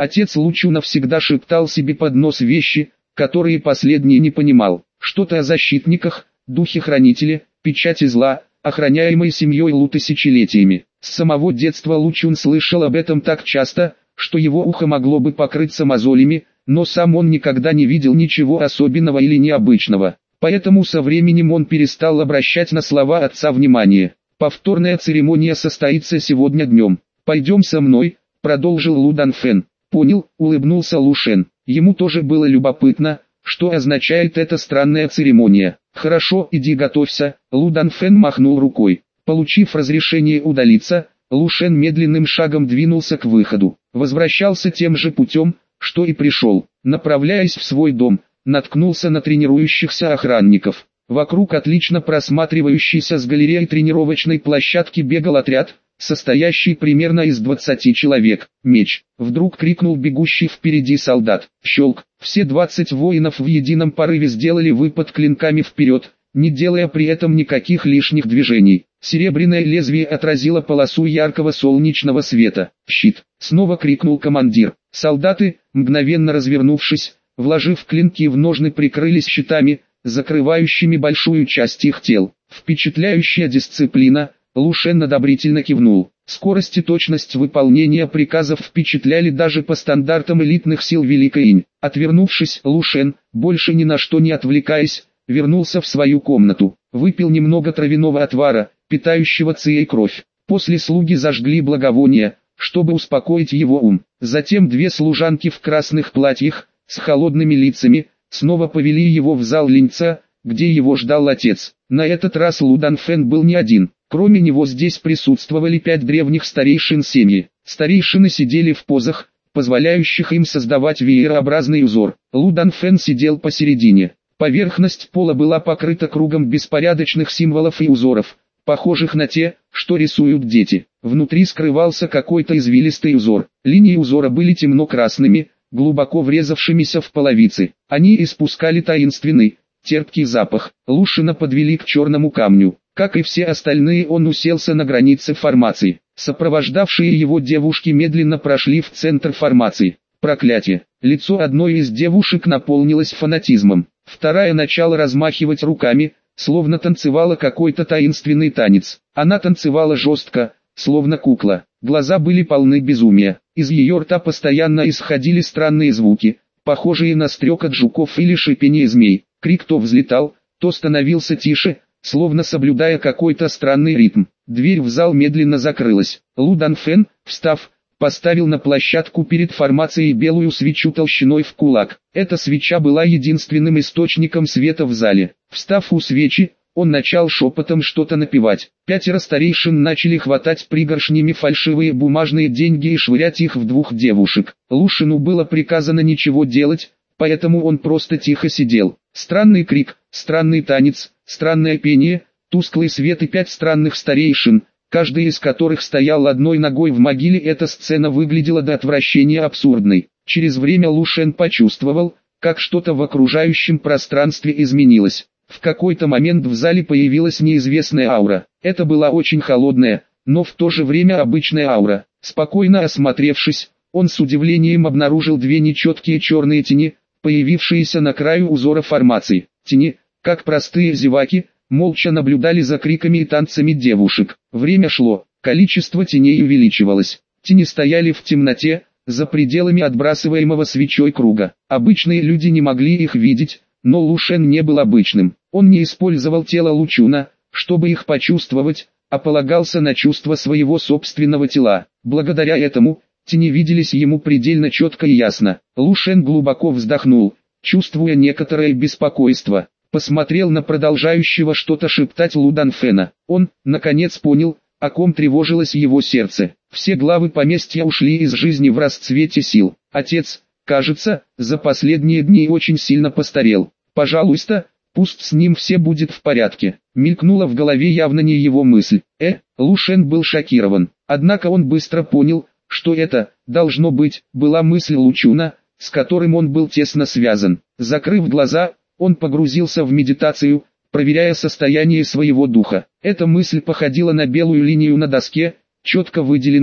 Отец Лучуна всегда шептал себе под нос вещи, которые последний не понимал. Что-то о защитниках, духе-хранителе, печати зла, охраняемой семьей Лу тысячелетиями. С самого детства Лучун слышал об этом так часто, что его ухо могло бы покрыться мозолями, но сам он никогда не видел ничего особенного или необычного. Поэтому со временем он перестал обращать на слова отца внимание. «Повторная церемония состоится сегодня днем. Пойдем со мной», — продолжил Лу Данфэн. «Понял», — улыбнулся Лу Шен. Ему тоже было любопытно, что означает эта странная церемония. «Хорошо, иди готовься», — Лу Данфэн махнул рукой. Получив разрешение удалиться, Лу Шен медленным шагом двинулся к выходу. Возвращался тем же путем, что и пришел. Направляясь в свой дом, наткнулся на тренирующихся охранников. Вокруг отлично просматривающейся с галереи тренировочной площадки бегал отряд, состоящий примерно из 20 человек. «Меч!» — вдруг крикнул бегущий впереди солдат. Щелк! Все 20 воинов в едином порыве сделали выпад клинками вперед, не делая при этом никаких лишних движений. Серебряное лезвие отразило полосу яркого солнечного света. «Щит!» — снова крикнул командир. Солдаты, мгновенно развернувшись, вложив клинки в ножны, прикрылись щитами, закрывающими большую часть их тел. Впечатляющая дисциплина. Лу Шен одобрительно кивнул. Скорость и точность выполнения приказов впечатляли даже по стандартам элитных сил Великой Инь. Отвернувшись, Лу Шен, больше ни на что не отвлекаясь, вернулся в свою комнату. Выпил немного травяного отвара, питающего ци и кровь. После слуги зажгли благовония, чтобы успокоить его ум. Затем две служанки в красных платьях, с холодными лицами, снова повели его в зал линьца, где его ждал отец. На этот раз Лу Данфэн был не один. Кроме него здесь присутствовали 5 древних старейшин семьи. Старейшины сидели в позах, позволяющих им создавать веерообразный узор. Лу Данфэн сидел посередине. Поверхность пола была покрыта кругом беспорядочных символов и узоров, похожих на те, что рисуют дети. Внутри скрывался какой-то извилистый узор. Линии узора были темно-красными, глубоко врезавшимися в половицы. Они испускали таинственный, терпкий запах. Лу Шена подвели к черному камню. Как и все остальные, он уселся на границе формации. Сопровождавшие его девушки медленно прошли в центр формации. Проклятие! Лицо одной из девушек наполнилось фанатизмом. Вторая начала размахивать руками, словно танцевала какой-то таинственный танец. Она танцевала жестко, словно кукла. Глаза были полны безумия. Из ее рта постоянно исходили странные звуки, похожие на стрекот жуков или шипение змей. Крик то взлетал, то становился тише, словно соблюдая какой-то странный ритм. Дверь в зал медленно закрылась. Лу Данфэн, встав, поставил на площадку перед формацией белую свечу толщиной в кулак. Эта свеча была единственным источником света в зале. Встав у свечи, он начал шепотом что-то напевать. 5 старейшин начали хватать пригоршнями фальшивые бумажные деньги и швырять их в 2 девушек. Лу Шену было приказано ничего делать, поэтому он просто тихо сидел. Странный крик, странный танец, странное пение, тусклый свет и 5 странных старейшин, каждый из которых стоял одной ногой в могиле. Эта сцена выглядела до отвращения абсурдной. Через время Лу Шен почувствовал, как что-то в окружающем пространстве изменилось. В какой-то момент в зале появилась неизвестная аура. Это была очень холодная, но в то же время обычная аура. Спокойно осмотревшись, он с удивлением обнаружил 2 нечеткие черные тени, появившиеся на краю узора формации. Тени, как простые зеваки, молча наблюдали за криками и танцами девушек. Время шло, количество теней увеличивалось. Тени стояли в темноте, за пределами отбрасываемого свечой круга. Обычные люди не могли их видеть, но Лу Шен не был обычным. Он не использовал тело Лучуна, чтобы их почувствовать, а полагался на чувство своего собственного тела. Благодаря этому, тени виделись ему предельно четко и ясно. Лу Шен глубоко вздохнул, чувствуя некоторое беспокойство. Посмотрел на продолжающего что-то шептать Лу Данфэна. Он, наконец, понял, о ком тревожилось его сердце. Все главы поместья ушли из жизни в расцвете сил. Отец, кажется, за последние дни очень сильно постарел. Пожалуйста, пусть с ним все будет в порядке. Мелькнула в голове явно не его мысль. Лу Шен был шокирован. Однако он быстро понял, что это, должно быть, была мысль Лучуна, с которым он был тесно связан. Закрыв глаза, он погрузился в медитацию, проверяя состояние своего духа. Эта мысль походила на белую линию на доске, четко выделенную,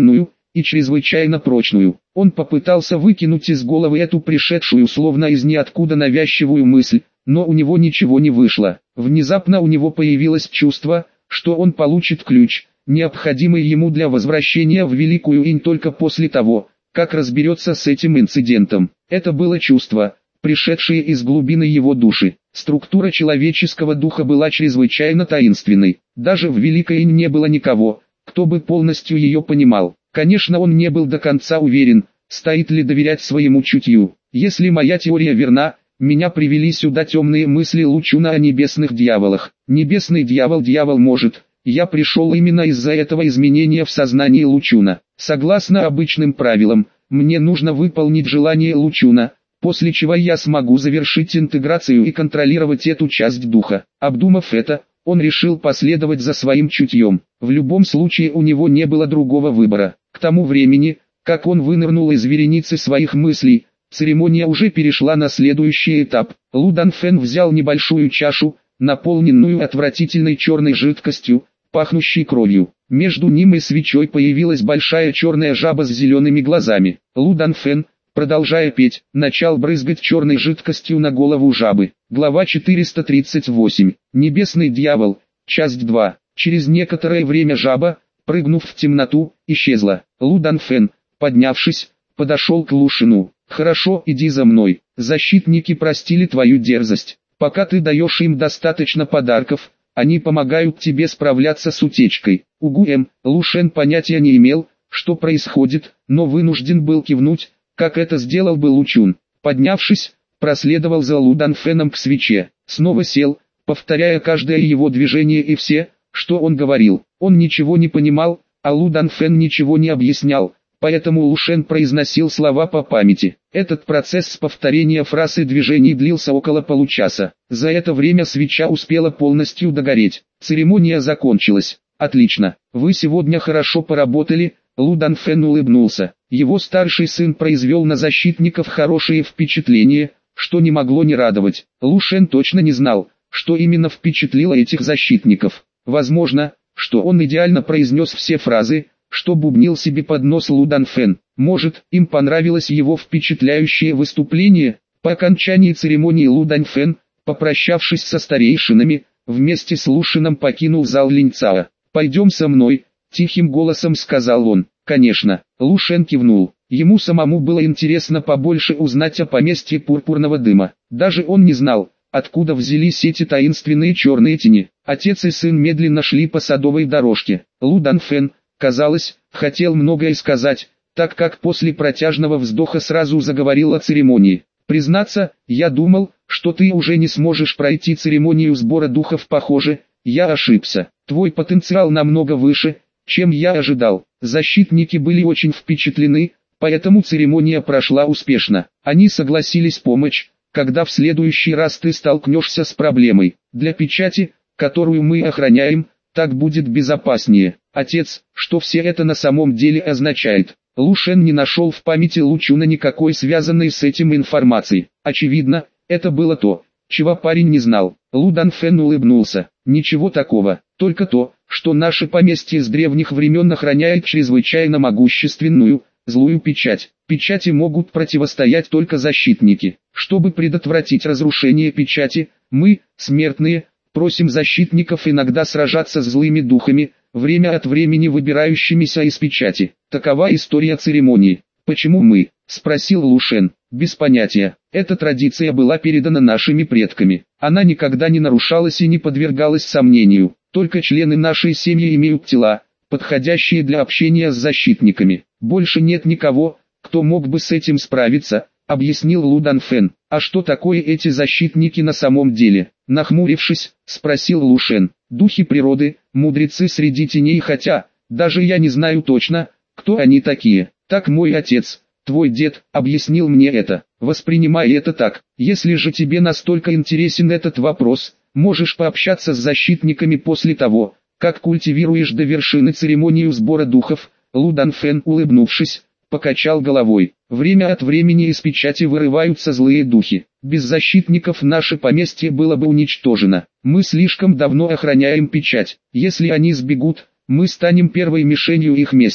и чрезвычайно прочную. Он попытался выкинуть из головы эту пришедшую словно из ниоткуда навязчивую мысль, но у него ничего не вышло. Внезапно у него появилось чувство, что он получит ключ, необходимый ему для возвращения в Великую Инь только после того, как разберется с этим инцидентом. Это было чувство, пришедшее из глубины его души. Структура человеческого духа была чрезвычайно таинственной. Даже в Великой Инь не было никого, кто бы полностью ее понимал. Конечно, он не был до конца уверен, стоит ли доверять своему чутью. Если моя теория верна, меня привели сюда темные мысли Лучуна о небесных дьяволах. Небесный дьявол может. Я пришел именно из-за этого изменения в сознании Лучуна. Согласно обычным правилам, мне нужно выполнить желание Лучуна, после чего я смогу завершить интеграцию и контролировать эту часть духа. Обдумав это, он решил последовать за своим чутьем. В любом случае у него не было другого выбора. К тому времени, как он вынырнул из вереницы своих мыслей, церемония уже перешла на следующий этап. Лу Данфэн взял небольшую чашу, наполненную отвратительной черной жидкостью, пахнущей кровью. Между ним и свечой появилась большая черная жаба с зелеными глазами. Лу Данфэн, продолжая петь, начал брызгать черной жидкостью на голову жабы. Глава 438. Небесный дьявол. Часть 2. Через некоторое время жаба, прыгнув в темноту, исчезла. Лу Данфэн, поднявшись, подошел к Лушину. «Хорошо, иди за мной. Защитники простили твою дерзость. Пока ты даешь им достаточно подарков, они помогают тебе справляться с утечкой». Лушен понятия не имел, что происходит, но вынужден был кивнуть, как это сделал бы Лучун. Поднявшись, проследовал за Лу Данфэном к свече. Снова сел, повторяя каждое его движение и все, что он говорил. Он ничего не понимал, а Лу Данфэн ничего не объяснял, поэтому Лушен произносил слова по памяти. Этот процесс повторения фраз и движений длился около получаса. За это время свеча успела полностью догореть. Церемония закончилась. «Отлично, вы сегодня хорошо поработали», Лу Данфэн улыбнулся. Его старший сын произвел на защитников хорошее впечатление, что не могло не радовать. Лушен точно не знал, что именно впечатлило этих защитников. Возможно, что он идеально произнес все фразы, что бубнил себе под нос Лу Данфэн. Может, им понравилось его впечатляющее выступление. По окончании церемонии Лу Данфэн, попрощавшись со старейшинами, вместе с Лушином покинул зал Линьцао. «Пойдем со мной», — тихим голосом сказал он. «Конечно». Лушен кивнул. Ему самому было интересно побольше узнать о поместье пурпурного дыма. Даже он не знал, откуда взялись эти таинственные черные тени. Отец и сын медленно шли по садовой дорожке. Лу Данфэн, казалось, хотел многое сказать, так как после протяжного вздоха сразу заговорил о церемонии. «Признаться, я думал, что ты уже не сможешь пройти церемонию сбора духов. Похоже, я ошибся. Твой потенциал намного выше, чем я ожидал». Защитники были очень впечатлены, поэтому церемония прошла успешно. Они согласились помочь, когда в следующий раз ты столкнешься с проблемой. Для печати, которую мы охраняем, так будет безопаснее. Отец, что все это на самом деле означает? Лушен не нашел в памяти Лучуна никакой связанной с этим информации. Очевидно, это было то, чего парень не знал. Лу Данфэн улыбнулся. Ничего такого, только то, что наше поместье с древних времен охраняет чрезвычайно могущественную, злую печать. Печати могут противостоять только защитники. Чтобы предотвратить разрушение печати, мы, смертные, просим защитников иногда сражаться с злыми духами, время от времени выбирающимися из печати. Такова история церемонии. «Почему мы?» – спросил Лушен. «Без понятия. Эта традиция была передана нашими предками. Она никогда не нарушалась и не подвергалась сомнению. Только члены нашей семьи имеют тела, подходящие для общения с защитниками. Больше нет никого, кто мог бы с этим справиться», — объяснил Лу Данфэн. «А что такое эти защитники на самом деле?» Нахмурившись, спросил Лушен. «Духи природы, мудрецы среди теней, хотя, даже я не знаю точно, кто они такие. Так мой отец, твой дед, объяснил мне это. Воспринимай это так. Если же тебе настолько интересен этот вопрос, можешь пообщаться с защитниками после того, как культивируешь до вершины церемонию сбора духов». Лу Данфэн, улыбнувшись, покачал головой. «Время от времени из печати вырываются злые духи. Без защитников наше поместье было бы уничтожено. Мы слишком давно охраняем печать. Если они сбегут, мы станем первой мишенью их мести.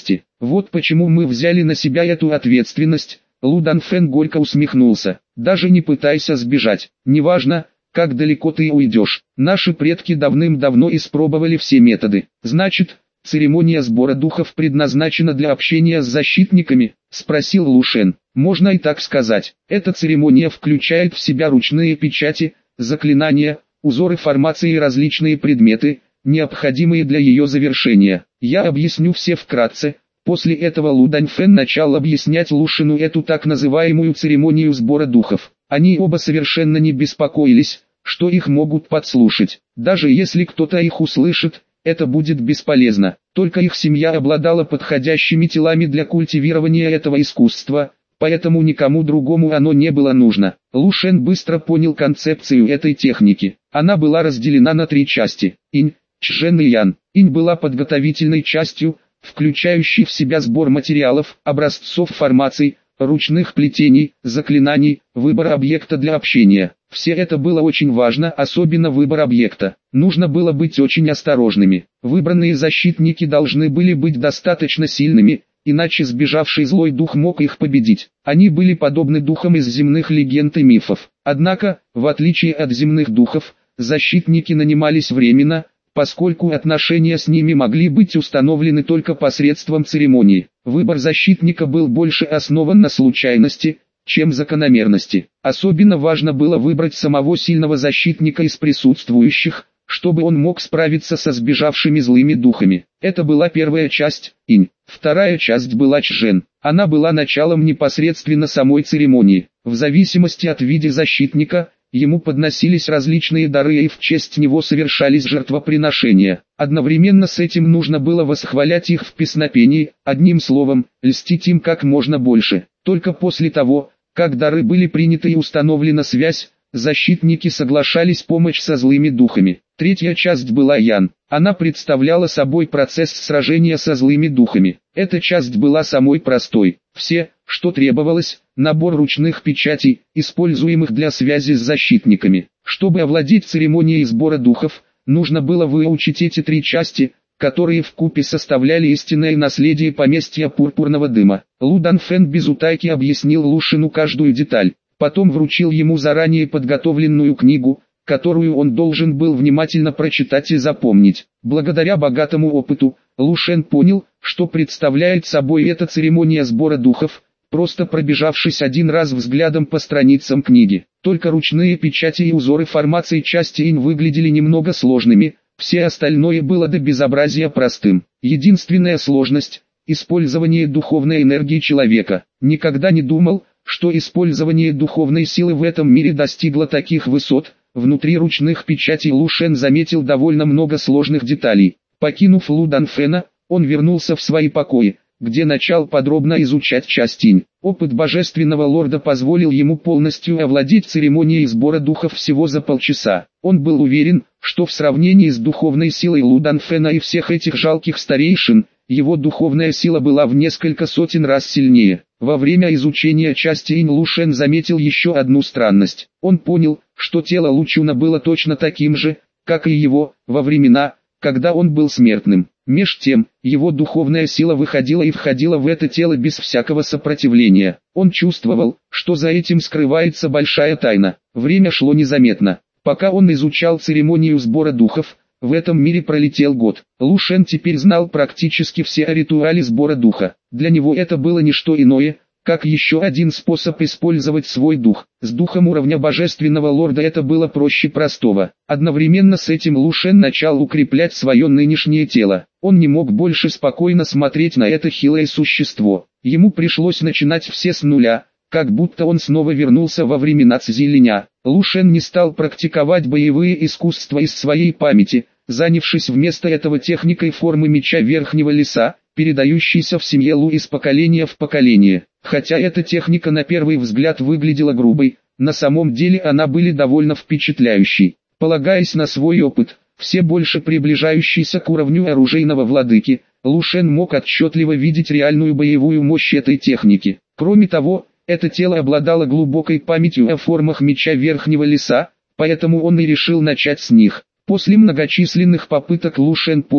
Вот почему мы взяли на себя эту ответственность. Лу Данфен горько усмехнулся. Даже не пытайся сбежать. Неважно, как далеко ты уйдешь. Наши предки давным-давно испробовали все методы. Значит, церемония сбора духов предназначена для общения с защитниками? Спросил Лу Шен. Можно и так сказать. Эта церемония включает в себя ручные печати, заклинания, узоры формации и различные предметы, необходимые для ее завершения. Я объясню все вкратце. После этого Лу Даньфен начал объяснять Лу Шену эту так называемую церемонию сбора духов. Они оба совершенно не беспокоились, что их могут подслушать. Даже если кто-то их услышит, это будет бесполезно. Только их семья обладала подходящими телами для культивирования этого искусства, поэтому никому другому оно не было нужно. Лу Шен быстро понял концепцию этой техники. Она была разделена на три части: инь, чжэн и ян. Инь была подготовительной частью, включающей в себя сбор материалов, образцов формаций, ручных плетений, заклинаний, выбор объекта для общения. Все это было очень важно, особенно выбор объекта. Нужно было быть очень осторожными. Выбранные защитники должны были быть достаточно сильными, иначе сбежавший злой дух мог их победить. Они были подобны духам из земных легенд и мифов. Однако, в отличие от земных духов, защитники нанимались временно, поскольку отношения с ними могли быть установлены только посредством церемонии. Выбор защитника был больше основан на случайности, чем закономерности. Особенно важно было выбрать самого сильного защитника из присутствующих, чтобы он мог справиться со сбежавшими злыми духами. Это была первая часть, инь. Вторая часть была чжэн. Она была началом непосредственно самой церемонии. В зависимости от вида защитника, ему подносились различные дары и в честь него совершались жертвоприношения. Одновременно с этим нужно было восхвалять их в песнопении, одним словом, льстить им как можно больше. Только после того, как дары были приняты и установлена связь, защитники соглашались помочь со злыми духами. Третья часть была ян. Она представляла собой процесс сражения со злыми духами. Эта часть была самой простой. Все, что требовалось, набор ручных печатей, используемых для связи с защитниками. Чтобы овладеть церемонией сбора духов, нужно было выучить эти три части, которые вкупе составляли истинное наследие поместья пурпурного дыма. Лу Данфен без утайки объяснил Лу Шену каждую деталь, потом вручил ему заранее подготовленную книгу, которую он должен был внимательно прочитать и запомнить. Благодаря богатому опыту, Лу Шен понял, что представляет собой эта церемония сбора духов, просто пробежавшись один раз взглядом по страницам книги. Только ручные печати и узоры формации части инь выглядели немного сложными, все остальное было до безобразия простым. Единственная сложность – использование духовной энергии человека. Никогда не думал, что использование духовной силы в этом мире достигло таких высот. Внутри ручных печатей Лу Шен заметил довольно много сложных деталей. Покинув Лу Данфена, он вернулся в свои покои, где начал подробно изучать часть инь. Опыт божественного лорда позволил ему полностью овладеть церемонией сбора духов всего за полчаса. Он был уверен, что в сравнении с духовной силой Лу Данфена и всех этих жалких старейшин, его духовная сила была в несколько сотен раз сильнее. Во время изучения части инь Лу Шен заметил еще одну странность. Он понял, что тело Лу Чуна было точно таким же, как и его, во времена, когда он был смертным. Меж тем, его духовная сила выходила и входила в это тело без всякого сопротивления. Он чувствовал, что за этим скрывается большая тайна. Время шло незаметно. Пока он изучал церемонию сбора духов, в этом мире пролетел год. Лу Шен теперь знал практически все о ритуале сбора духа. Для него это было не что иное, как еще один способ использовать свой дух. С духом уровня божественного лорда это было проще простого. Одновременно с этим Лу Шен начал укреплять свое нынешнее тело. Он не мог больше спокойно смотреть на это хилое существо. Ему пришлось начинать все с нуля, как будто он снова вернулся во времена Цзилиня. Лу Шен не стал практиковать боевые искусства из своей памяти, занявшись вместо этого техникой формы меча верхнего леса, передающейся в семье Лу из поколения в поколение. Хотя эта техника на первый взгляд выглядела грубой, на самом деле она была довольно впечатляющей. Полагаясь на свой опыт, все больше приближающийся к уровню оружейного владыки, Лу Шен мог отчетливо видеть реальную боевую мощь этой техники. Кроме того, это тело обладало глубокой памятью о формах меча верхнего леса, поэтому он и решил начать с них. После многочисленных попыток Лу Шен понял,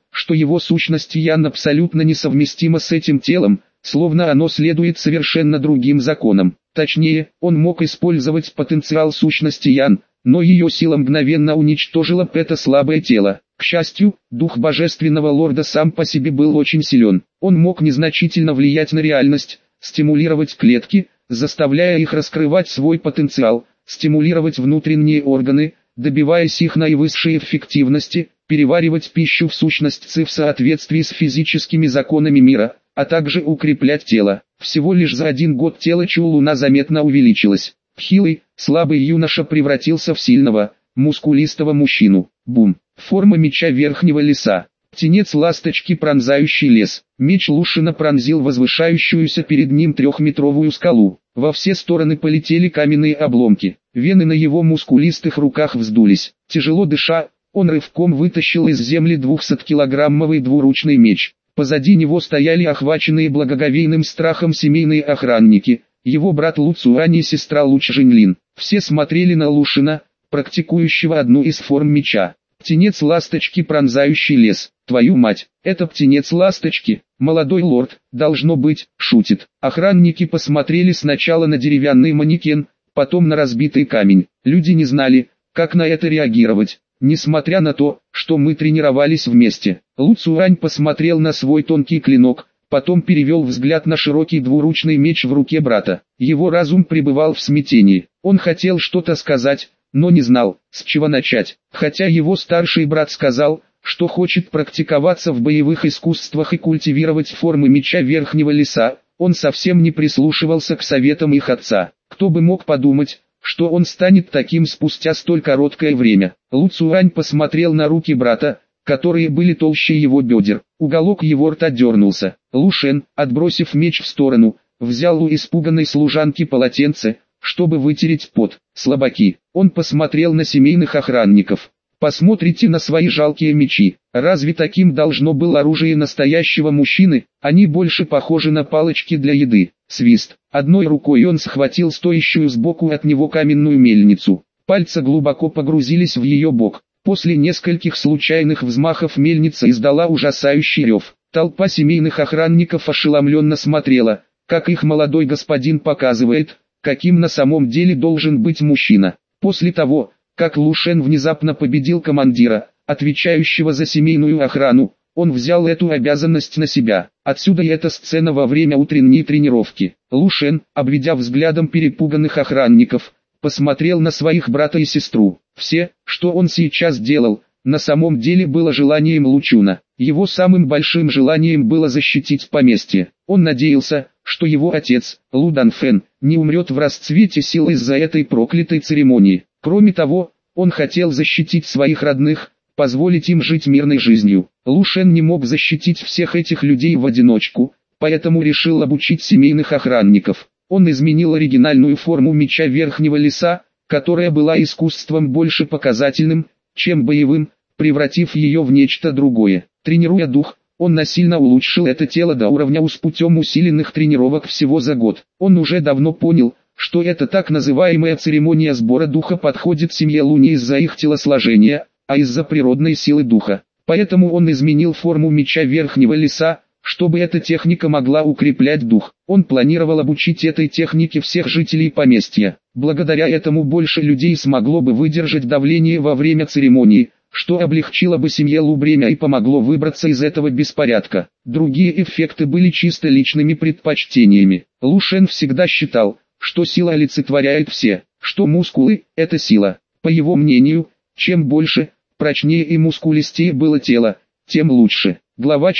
что его сущность Ян абсолютно несовместима с этим телом, словно оно следует совершенно другим законам. Точнее, он мог использовать потенциал сущности Ян, но ее сила мгновенно уничтожила это слабое тело. К счастью, дух божественного лорда сам по себе был очень силен. Он мог незначительно влиять на реальность, стимулировать клетки, заставляя их раскрывать свой потенциал, стимулировать внутренние органы, добиваясь их наивысшей эффективности, переваривать пищу в сущность Ци в соответствии с физическими законами мира, а также укреплять тело. Всего лишь за 1 год тело Чу-Луна заметно увеличилось. Хилый, слабый юноша превратился в сильного, мускулистого мужчину. Бум! Форма меча верхнего леса. Птенец ласточки, пронзающий лес. Меч Лушина пронзил возвышающуюся перед ним 3-метровую скалу. Во все стороны полетели каменные обломки. Вены на его мускулистых руках вздулись. Тяжело дыша, он рывком вытащил из земли 200-килограммовый двуручный меч. Позади него стояли охваченные благоговейным страхом семейные охранники, его брат Лу Цуань и сестра Лу Чжэньлин. Все смотрели на Лушина, практикующего одну из форм меча. Птенец ласточки, пронзающий лес. Твою мать, это птенец ласточки. Молодой лорд, должно быть, шутит. Охранники посмотрели сначала на деревянный манекен, потом на разбитый камень. Люди не знали, как на это реагировать. Несмотря на то, что мы тренировались вместе. Лу Цуань посмотрел на свой тонкий клинок, потом перевел взгляд на широкий двуручный меч в руке брата. Его разум пребывал в смятении. Он хотел что-то сказать, но не знал, с чего начать. Хотя его старший брат сказал, что хочет практиковаться в боевых искусствах и культивировать формы меча верхнего леса, он совсем не прислушивался к советам их отца. Кто бы мог подумать, что он станет таким спустя столь короткое время. Лу Цуань посмотрел на руки брата, которые были толще его бедер. Уголок его рта дернулся. Лу Шен, отбросив меч в сторону, взял у испуганной служанки полотенце, чтобы вытереть пот. Слабаки. Он посмотрел на семейных охранников. Посмотрите на свои жалкие мечи. Разве таким должно было оружие настоящего мужчины? Они больше похожи на палочки для еды. Свист. Одной рукой он схватил стоящую сбоку от него каменную мельницу. Пальцы глубоко погрузились в ее бок. После нескольких случайных взмахов мельница издала ужасающий рев. Толпа семейных охранников ошеломленно смотрела, как их молодой господин показывает, каким на самом деле должен быть мужчина. После того, как Лу Шен внезапно победил командира, отвечающего за семейную охрану, он взял эту обязанность на себя. Отсюда и эта сцена во время утренней тренировки. Лу Шен, обведя взглядом перепуганных охранников, посмотрел на своих брата и сестру. Все, что он сейчас делал, на самом деле было желанием Лу Чуна. Его самым большим желанием было защитить поместье. Он надеялся, что его отец, Лу Данфэн, не умрет в расцвете сил из-за этой проклятой церемонии. Кроме того, он хотел защитить своих родных, позволить им жить мирной жизнью. Лу Шен не мог защитить всех этих людей в одиночку, поэтому решил обучить семейных охранников. Он изменил оригинальную форму меча верхнего леса, которая была искусством больше показательным, чем боевым, превратив ее в нечто другое. Тренируя дух, он насильно улучшил это тело до уровня с путем усиленных тренировок всего за год. Он уже давно понял, что эта так называемая церемония сбора духа подходит семье Лу не из-за их телосложения, а из-за природной силы духа. Поэтому он изменил форму меча верхнего леса, чтобы эта техника могла укреплять дух. Он планировал обучить этой технике всех жителей поместья. Благодаря этому больше людей смогло бы выдержать давление во время церемонии, что облегчило бы семье Лу бремя и помогло выбраться из этого беспорядка. Другие эффекты были чисто личными предпочтениями. Лу Шен всегда считал, что сила олицетворяет все, что мускулы – это сила. По его мнению, чем больше, прочнее и мускулистее было тело, тем лучше. Глава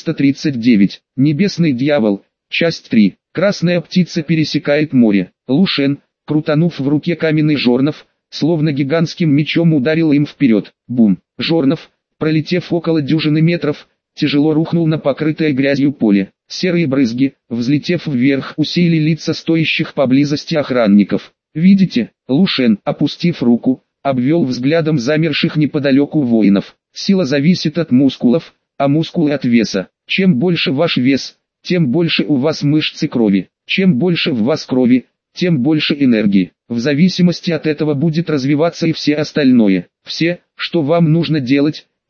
439. Небесный дьявол. Часть 3. Красная птица пересекает море. Лу Шен, крутанув в руке каменный жорнов, словно гигантским мечом ударил им вперед. Бум! Жорнов, пролетев около дюжины метров, тяжело рухнул на покрытое грязью поле. Серые брызги, взлетев вверх, усеяли лица стоящих поблизости охранников. «Видите?» Лу Шен, опустив руку, обвел взглядом замерших неподалеку воинов. «Сила зависит от мускулов, а мускулы от веса. Чем больше ваш вес, тем больше у вас мышц и крови. Чем больше в вас крови, тем больше энергии. В зависимости от этого будет развиваться и все остальное. Все, что вам нужно делать,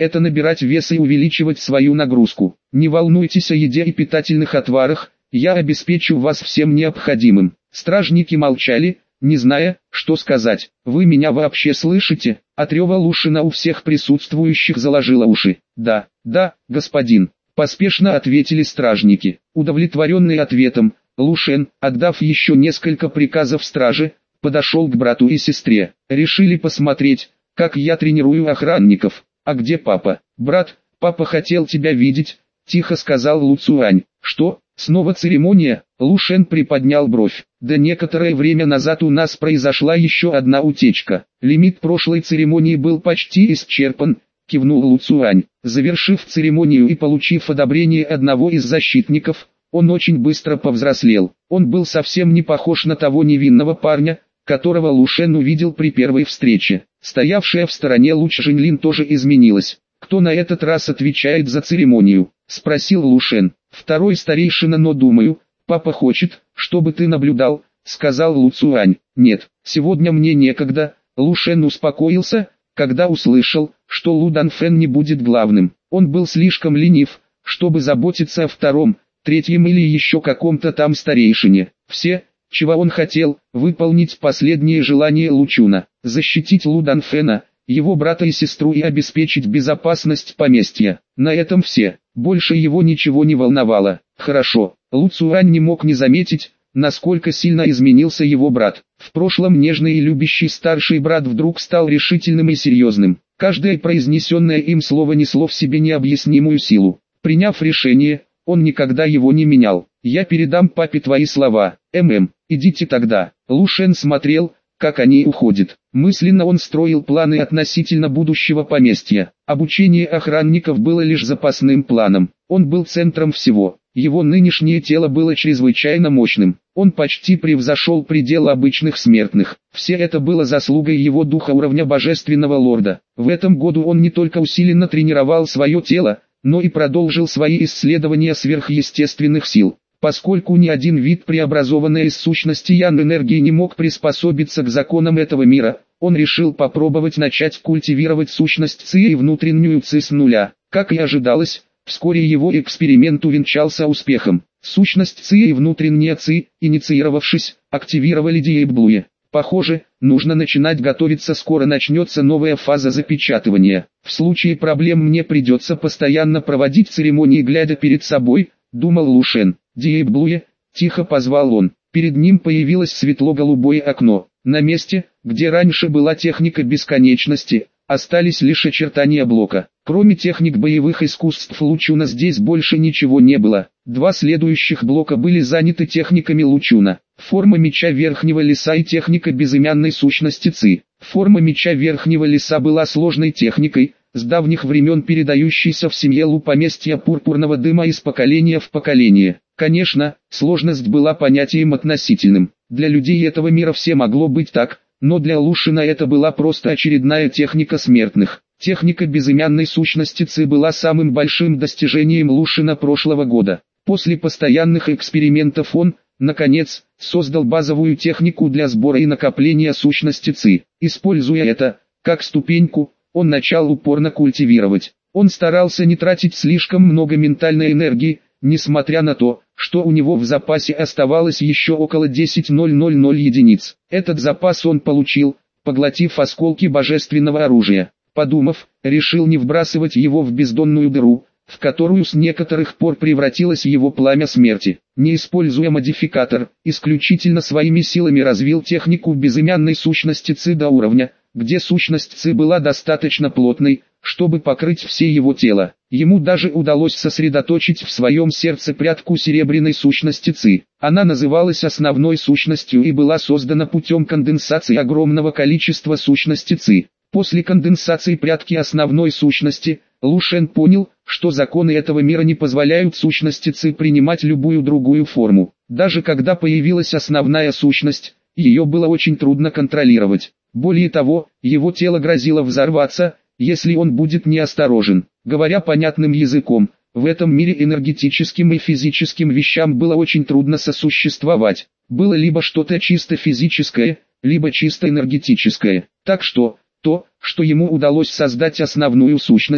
это набирать вес и увеличивать свою нагрузку. Не волнуйтесь о еде и питательных отварах, я обеспечу вас всем необходимым. Стражники молчали, не зная, что сказать. «Вы меня вообще слышите?» От рева Лушина у всех присутствующих заложило уши. «Да, да, господин», — поспешно ответили стражники. Удовлетворенный ответом, Лушен, отдав еще несколько приказов страже, подошел к брату и сестре. «Решили посмотреть, как я тренирую охранников. А где папа?» «Брат, папа хотел тебя видеть», — тихо сказал Лу Цюань. «Что, снова церемония?» Лушен приподнял бровь. «Да некоторое время назад у нас произошла еще одна утечка. Лимит прошлой церемонии был почти исчерпан», — кивнул Лу Цюань. Завершив церемонию и получив одобрение одного из защитников, он очень быстро повзрослел. Он был совсем не похож на того невинного парня, которого Лушен увидел при первой встрече. Стоявшая в стороне Лу Чжэньлин тоже изменилась. «Кто на этот раз отвечает за церемонию?» — спросил Лушен. «Второй старейшина, но думаю, папа хочет, чтобы ты наблюдал», — сказал Лу Цюань. «Нет, сегодня мне некогда». Лушен успокоился, когда услышал, что Лу Данфэн не будет главным. Он был слишком ленив, чтобы заботиться о втором, третьем или еще каком-то там старейшине. Все, чего он хотел, выполнить последнее желание Лучуна, защитить Лу Данфэна, его брата и сестру и обеспечить безопасность поместья. На этом все, больше его ничего не волновало. Хорошо, Лу Цюань не мог не заметить, насколько сильно изменился его брат. В прошлом нежный и любящий старший брат вдруг стал решительным и серьезным. Каждое произнесенное им слово несло в себе необъяснимую силу. Приняв решение, он никогда его не менял. «Я передам папе твои слова, идите тогда». Лушен смотрел, как они уходят. Мысленно он строил планы относительно будущего поместья. Обучение охранников было лишь запасным планом. Он был центром всего. Его нынешнее тело было чрезвычайно мощным. Он почти превзошел пределы обычных смертных. Все это было заслугой его духа уровня божественного лорда. В этом году он не только усиленно тренировал свое тело, но и продолжил свои исследования сверхъестественных сил. Поскольку ни один вид преобразованной из сущности Ян-энергии не мог приспособиться к законам этого мира, он решил попробовать начать культивировать сущность Ци и внутреннюю Ци с нуля. Как и ожидалось, вскоре его эксперимент увенчался успехом. Сущность Ци и внутренняя Ци, инициировавшись, активировали Диэйблуе. Похоже, нужно начинать готовиться, скоро начнется новая фаза запечатывания. В случае проблем мне придется постоянно проводить церемонии, глядя перед собой, думал Лушен. «Диэйблуе», — тихо позвал он. Перед ним появилось светло-голубое окно. На месте, где раньше была техника бесконечности, остались лишь очертания блока. Кроме техник боевых искусств Лучуна здесь больше ничего не было. Два следующих блока были заняты техниками Лучуна. Форма меча Верхнего Леса и техника безымянной сущности Ци. Форма меча Верхнего Леса была сложной техникой, с давних времен передающейся в семье Лу поместья Пурпурного Дыма из поколения в поколение. Конечно, сложность была понятием относительным. Для людей этого мира все могло быть так, но для Лушина это была просто очередная техника смертных. Техника безымянной сущности Ци была самым большим достижением Лушина прошлого года. После постоянных экспериментов он, наконец, создал базовую технику для сбора и накопления сущности Ци. Используя это, как ступеньку, он начал упорно культивировать. Он старался не тратить слишком много ментальной энергии, несмотря на то, что у него в запасе оставалось еще около 10,000 единиц. Этот запас он получил, поглотив осколки божественного оружия. Подумав, решил не вбрасывать его в бездонную дыру, в которую с некоторых пор превратилось его пламя смерти. Не используя модификатор, исключительно своими силами развил технику безымянной сущности Ци до уровня, где сущность Ци была достаточно плотной, чтобы покрыть все его тело. Ему даже удалось сосредоточить в своем сердце прядку серебряной сущности Ци. Она называлась основной сущностью и была создана путем конденсации огромного количества сущности Ци. После конденсации прядки основной сущности, Лушен понял, что законы этого мира не позволяют сущности Ци принимать любую другую форму. Даже когда появилась основная сущность, ее было очень трудно контролировать. Более того, его тело грозило взорваться, если он будет неосторожен. Говоря понятным языком, в этом мире энергетическим и физическим вещам было очень трудно сосуществовать. Было либо что-то чисто физическое, либо чисто энергетическое. Так что, то, что ему удалось создать основную сущность,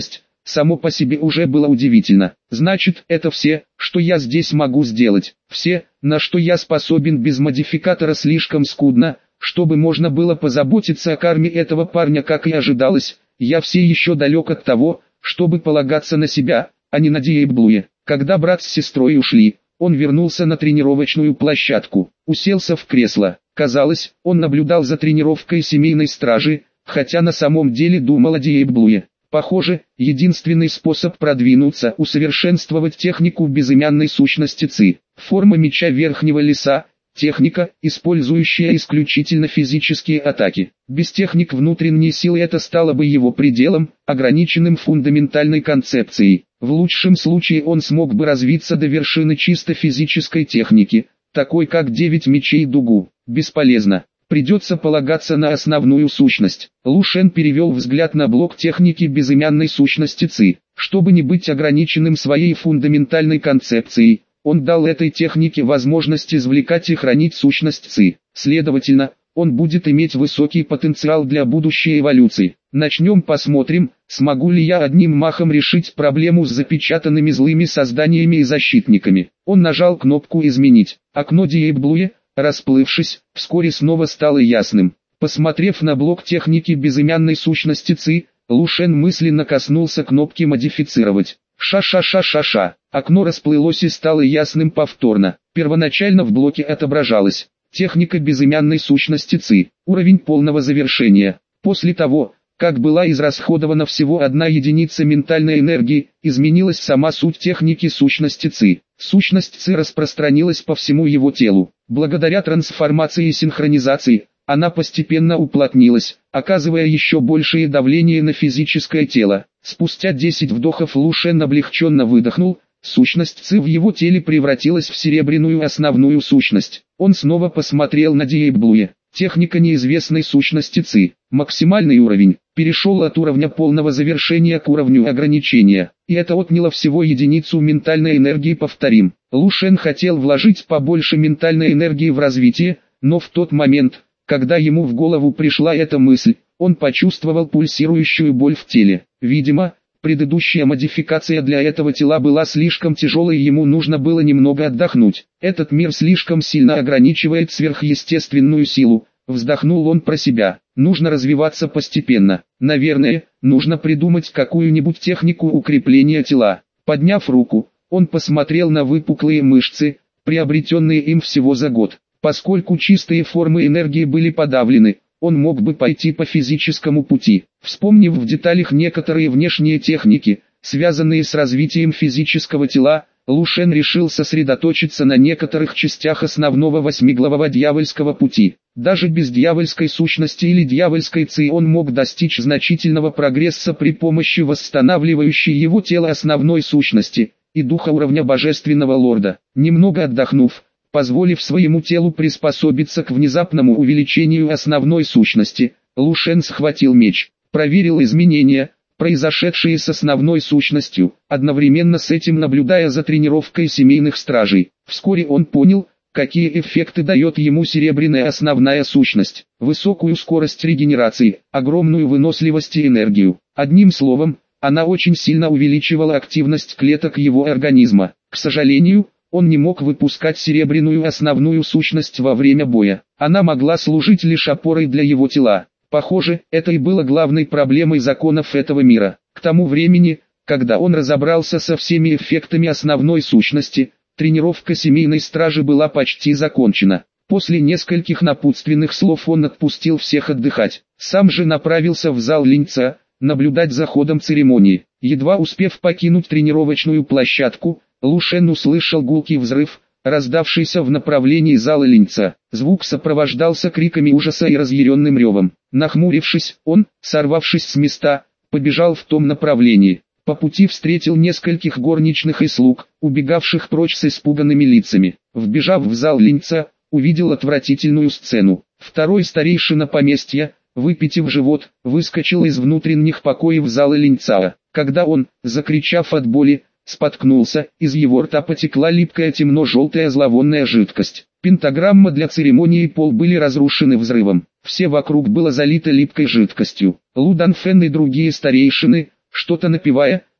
само по себе уже было удивительно. Значит, это все, что я здесь могу сделать. Все, на что я способен без модификатора, слишком скудно, чтобы можно было позаботиться о карме этого парня, как и ожидалось. Я все еще далек от того, чтобы полагаться на себя, а не на Диэблуе. Когда брат с сестрой ушли, он вернулся на тренировочную площадку, уселся в кресло. Казалось, он наблюдал за тренировкой семейной стражи, хотя на самом деле думал о Диэблуе. Похоже, единственный способ продвинуться — усовершенствовать технику безымянной сущности Ци. Форма меча верхнего леса — техника, использующая исключительно физические атаки. Без техник внутренней силы это стало бы его пределом, ограниченным фундаментальной концепцией. В лучшем случае он смог бы развиться до вершины чисто физической техники, такой как 9 мечей дугу. Бесполезно. Придется полагаться на основную сущность. Лу Шен перевел взгляд на блок техники безымянной сущности Ци. Чтобы не быть ограниченным своей фундаментальной концепцией, он дал этой технике возможность извлекать и хранить сущность Ци. Следовательно, он будет иметь высокий потенциал для будущей эволюции. Начнем, посмотрим, смогу ли я одним махом решить проблему с запечатанными злыми созданиями и защитниками. Он нажал кнопку «Изменить». Окно Диэблуе, расплывшись, вскоре снова стало ясным. Посмотрев на блок техники безымянной сущности Ци, Лу Шен мысленно коснулся кнопки «Модифицировать». Ша-ша-ша-ша-ша. Окно расплылось и стало ясным повторно. Первоначально в блоке отображалась техника безымянной сущности Ци, уровень полного завершения. После того, как была израсходована всего 1 единица ментальной энергии, изменилась сама суть техники сущности Ци. Сущность Ци распространилась по всему его телу. Благодаря трансформации и синхронизации, она постепенно уплотнилась, оказывая еще большее давление на физическое тело. Спустя 10 вдохов Лу Шен облегченно выдохнул. Сущность Ци в его теле превратилась в серебряную основную сущность. Он снова посмотрел на Диэблуе. Техника неизвестной сущности Ци. Максимальный уровень. Перешел от уровня полного завершения к уровню ограничения. И это отняло всего единицу ментальной энергии. Повторим. Лу Шен хотел вложить побольше ментальной энергии в развитие, но в тот момент, когда ему в голову пришла эта мысль, он почувствовал пульсирующую боль в теле. Видимо, предыдущая модификация для этого тела была слишком тяжелой, и ему нужно было немного отдохнуть. Этот мир слишком сильно ограничивает сверхъестественную силу. Вздохнул он про себя. Нужно развиваться постепенно. Наверное, нужно придумать какую-нибудь технику укрепления тела. Подняв руку, он посмотрел на выпуклые мышцы, приобретенные им всего за год. Поскольку чистые формы энергии были подавлены, он мог бы пойти по физическому пути. Вспомнив в деталях некоторые внешние техники, связанные с развитием физического тела, Лу Шен решил сосредоточиться на некоторых частях основного 8-главого дьявольского пути. Даже без дьявольской сущности или дьявольской Ци он мог достичь значительного прогресса при помощи восстанавливающей его тело основной сущности и духа уровня божественного лорда. Немного отдохнув, позволив своему телу приспособиться к внезапному увеличению основной сущности, Лу Шен схватил меч, проверил изменения, произошедшие с основной сущностью, одновременно с этим наблюдая за тренировкой семейных стражей. Вскоре он понял, какие эффекты дает ему серебряная основная сущность: высокую скорость регенерации, огромную выносливость и энергию. Одним словом, она очень сильно увеличивала активность клеток его организма. К сожалению, он не мог выпускать серебряную основную сущность во время боя. Она могла служить лишь опорой для его тела. Похоже, это и было главной проблемой законов этого мира. К тому времени, когда он разобрался со всеми эффектами основной сущности, тренировка семейной стражи была почти закончена. После нескольких напутственных слов он отпустил всех отдыхать. Сам же направился в зал Линьца, наблюдать за ходом церемонии. Едва успев покинуть тренировочную площадку, Лу Шен услышал гулкий взрыв, раздавшийся в направлении зала Линьца. Звук сопровождался криками ужаса и разъяренным ревом. Нахмурившись, он, сорвавшись с места, побежал в том направлении. По пути встретил нескольких горничных и слуг, убегавших прочь с испуганными лицами. Вбежав в зал Линьца, увидел отвратительную сцену. Второй старейшина поместья, выпитив живот, выскочил из внутренних покоев зала Линьца. Когда он, закричав от боли, споткнулся, из его рта потекла липкая темно-желтая зловонная жидкость. Пентаграмма для церемонии и пол были разрушены взрывом. Все вокруг было залито липкой жидкостью. Лу Данфен и другие старейшины, что-то напевая,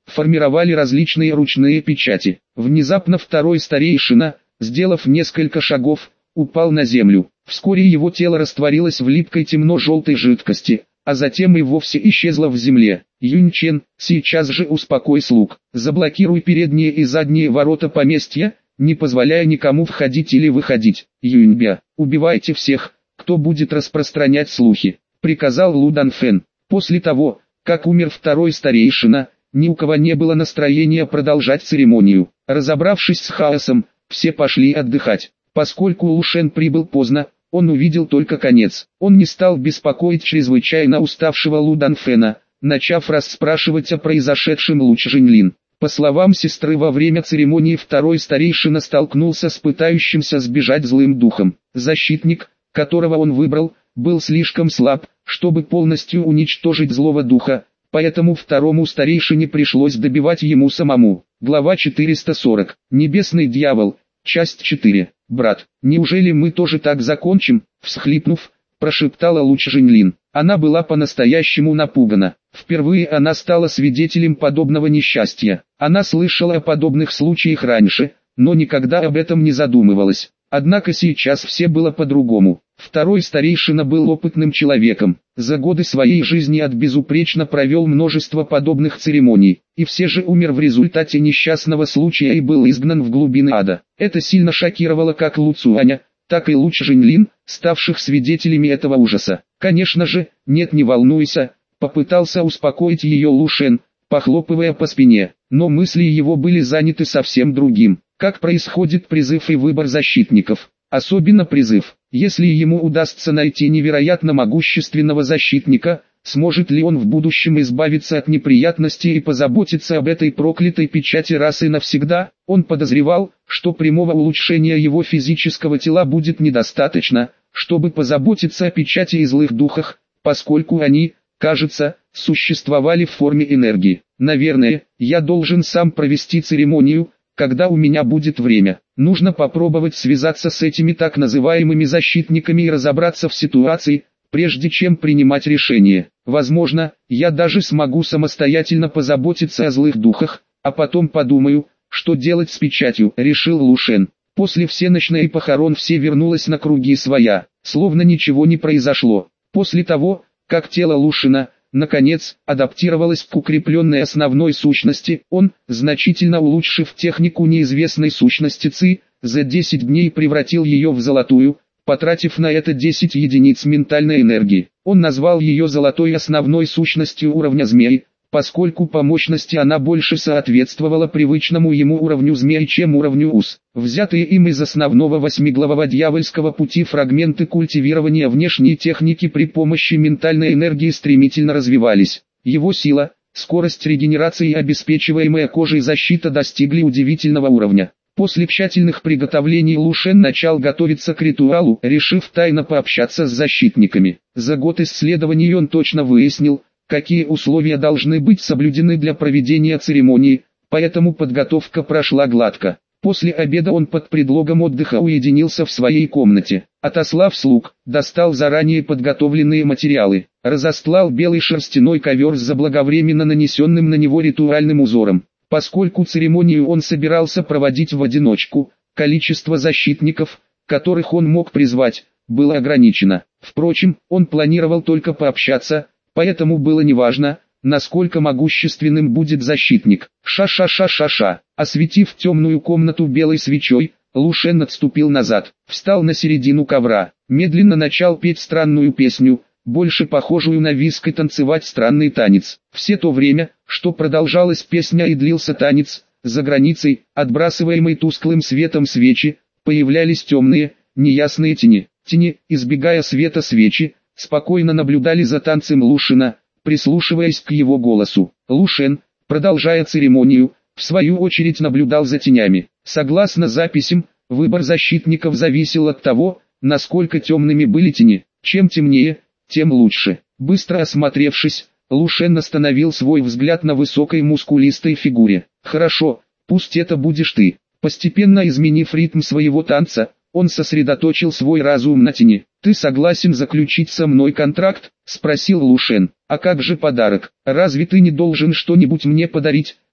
формировали различные ручные печати. Внезапно второй старейшина, сделав несколько шагов, упал на землю. Вскоре его тело растворилось в липкой темно-желтой жидкости, а затем и вовсе исчезло в земле. Юньчен, сейчас же успокой слуг, заблокируй передние и задние ворота поместья, не позволяя никому входить или выходить. Юньбя, убивайте всех, кто будет распространять слухи, приказал Лу Данфэн. После того, как умер второй старейшина, ни у кого не было настроения продолжать церемонию. Разобравшись с хаосом, все пошли отдыхать. Поскольку Лушен прибыл поздно, он увидел только конец. Он не стал беспокоить чрезвычайно уставшего Лу Данфэна, начав расспрашивать о произошедшем Лу Чжэньлин. По словам сестры, во время церемонии второй старейшина столкнулся с пытающимся сбежать злым духом. Защитник, которого он выбрал, был слишком слаб, чтобы полностью уничтожить злого духа, поэтому второму старейшине пришлось добивать ему самому. Глава 440. Небесный дьявол. Часть 4. «Брат, неужели мы тоже так закончим?» Всхлипнув, прошептала Лу Чжэньлин. Она была по-настоящему напугана. Впервые она стала свидетелем подобного несчастья. Она слышала о подобных случаях раньше, но никогда об этом не задумывалась. Однако сейчас все было по-другому. Второй старейшина был опытным человеком. За годы своей жизни безупречно провел множество подобных церемоний, и все же умер в результате несчастного случая и был изгнан в глубины ада. Это сильно шокировало как Лу Цюаня, так и Лу Чжэньлин, ставших свидетелями этого ужаса. «Конечно же, нет, не волнуйся», — попытался успокоить ее Лушен, похлопывая по спине, но мысли его были заняты совсем другим. Как происходит призыв и выбор защитников? Особенно призыв. Если ему удастся найти невероятно могущественного защитника, сможет ли он в будущем избавиться от неприятностей и позаботиться об этой проклятой печати раз и навсегда? Он подозревал, что прямого улучшения его физического тела будет недостаточно, чтобы позаботиться о печати и злых духах, поскольку они, кажется, существовали в форме энергии. Наверное, я должен сам провести церемонию, когда у меня будет время. Нужно попробовать связаться с этими так называемыми защитниками и разобраться в ситуации, прежде чем принимать решение. Возможно, я даже смогу самостоятельно позаботиться о злых духах, а потом подумаю, что делать с печатью, решил Лушен. После всеночной похорон все вернулось на круги своя, словно ничего не произошло. После того, как тело Лушена, наконец, адаптировалось к укрепленной основной сущности, он, значительно улучшив технику неизвестной сущности Ци, за 10 дней превратил ее в золотую, потратив на это 10 единиц ментальной энергии. Он назвал ее золотой основной сущностью уровня змеи, поскольку по мощности она больше соответствовала привычному ему уровню змеи, чем уровню ус. Взятые им из основного восьмиглавого дьявольского пути фрагменты культивирования внешней техники при помощи ментальной энергии стремительно развивались. Его сила, скорость регенерации и обеспечиваемая кожей защита достигли удивительного уровня. После тщательных приготовлений Лушен начал готовиться к ритуалу, решив тайно пообщаться с защитниками. За год исследований он точно выяснил, какие условия должны быть соблюдены для проведения церемонии, поэтому подготовка прошла гладко. После обеда он под предлогом отдыха уединился в своей комнате. Отослав слуг, достал заранее подготовленные материалы, разостлал белый шерстяной ковер с заблаговременно нанесенным на него ритуальным узором. Поскольку церемонию он собирался проводить в одиночку, количество защитников, которых он мог призвать, было ограничено. Впрочем, он планировал только пообщаться, поэтому было неважно, насколько могущественным будет защитник. Ша-ша-ша-ша-ша. Осветив темную комнату белой свечой, Лушен отступил назад, встал на середину ковра, медленно начал петь странную песню, больше похожую на виск, и танцевать странный танец. Все то время, что продолжалась песня и длился танец, за границей, отбрасываемой тусклым светом свечи, появлялись темные, неясные тени. Тени, избегая света свечи, спокойно наблюдали за танцем Лушена, прислушиваясь к его голосу. Лушен, продолжая церемонию, в свою очередь наблюдал за тенями. Согласно записям, выбор защитников зависел от того, насколько темными были тени. Чем темнее, тем лучше. Быстро осмотревшись, Лушен остановил свой взгляд на высокой мускулистой фигуре. «Хорошо, пусть это будешь ты». Постепенно изменив ритм своего танца, он сосредоточил свой разум на тени. «Ты согласен заключить со мной контракт?» – спросил Лушен. «А как же подарок? Разве ты не должен что-нибудь мне подарить?»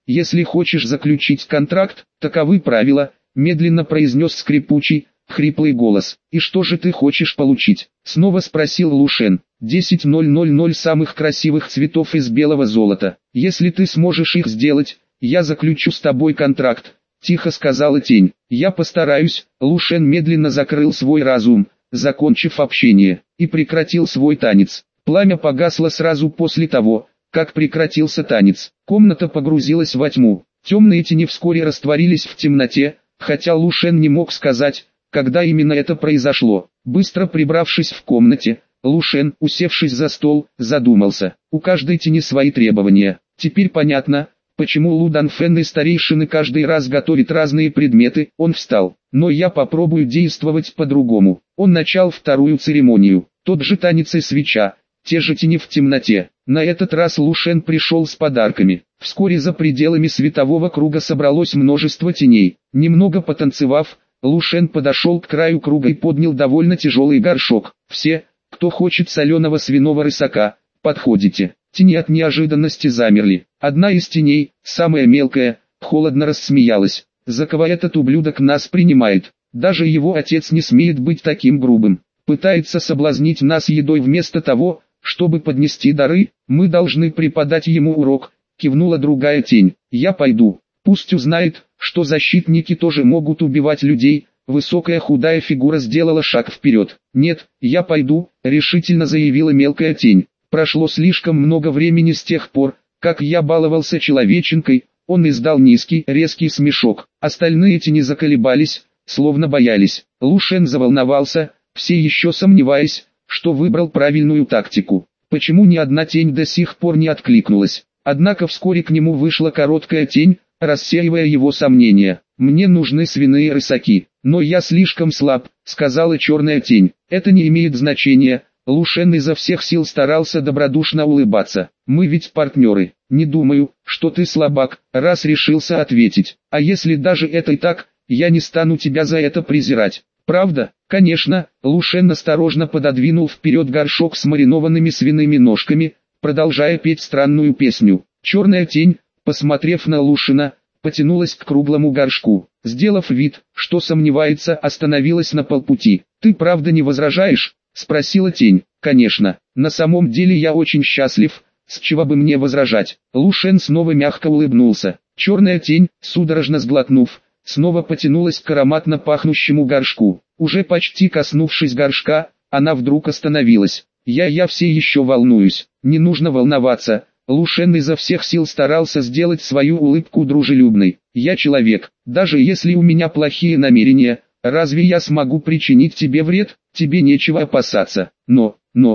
если хочешь заключить контракт, таковы правила, медленно произнес скрипучий, хриплый голос. И что же ты хочешь получить? Снова спросил Лушен. 10 000 самых красивых цветов из белого золота. Если ты сможешь их сделать, я заключу с тобой контракт, тихо сказала тень. Я постараюсь. Лушен медленно закрыл свой разум, закончив общение, и прекратил свой танец. Пламя погасло сразу после того, как прекратился танец. Комната погрузилась во тьму. Темные тени вскоре растворились в темноте, хотя Лушен не мог сказать, когда именно это произошло. Быстро прибравшись в комнате, Лушен, усевшись за стол, задумался. У каждой тени свои требования. Теперь понятно, почему Лу Данфен и старейшины каждый раз готовят разные предметы. Он встал. Но я попробую действовать по-другому. Он начал вторую церемонию. Тот же танец и свеча, те же тени в темноте. На этот раз Лушен пришел с подарками. Вскоре за пределами светового круга собралось множество теней. Немного потанцевав, Лушен подошел к краю круга и поднял довольно тяжелый горшок. Все, кто хочет соленого свиного рысака, подходите. Тени от неожиданности замерли. Одна из теней, самая мелкая, холодно рассмеялась. За кого этот ублюдок нас принимает? Даже его отец не смеет быть таким грубым. Пытается соблазнить нас едой вместо того, чтобы поднести дары. Мы должны преподать ему урок, кивнула другая тень. Я пойду. Пусть узнает, что защитники тоже могут убивать людей. Высокая худая фигура сделала шаг вперед. Нет, я пойду, решительно заявила мелкая тень. Прошло слишком много времени с тех пор, как я баловался человеченкой. Он издал низкий, резкий смешок. Остальные тени заколебались, словно боялись. Лушен заволновался, все еще сомневаясь, что выбрал правильную тактику. Почему ни одна тень до сих пор не откликнулась? Однако вскоре к нему вышла короткая тень, рассеивая его сомнения. «Мне нужны свиные рысаки, но я слишком слаб», — сказала черная тень. «Это не имеет значения». Лушен изо всех сил старался добродушно улыбаться. «Мы ведь партнеры. Не думаю, что ты слабак, раз решился ответить. А если даже это и так, я не стану тебя за это презирать. Правда?» «Конечно». Лушен осторожно пододвинул вперед горшок с маринованными свиными ножками, продолжая петь странную песню. Черная тень, посмотрев на Лушена, потянулась к круглому горшку. Сделав вид, что сомневается, остановилась на полпути. «Ты правда не возражаешь?» — спросила тень. «Конечно, на самом деле я очень счастлив, с чего бы мне возражать?» Лушен снова мягко улыбнулся. Черная тень, судорожно сглотнув, снова потянулась к ароматно пахнущему горшку. Уже почти коснувшись горшка, она вдруг остановилась. Я все еще волнуюсь». «Не нужно волноваться». Лушен изо всех сил старался сделать свою улыбку дружелюбной. «Я человек, даже если у меня плохие намерения, разве я смогу причинить тебе вред? Тебе нечего опасаться. Но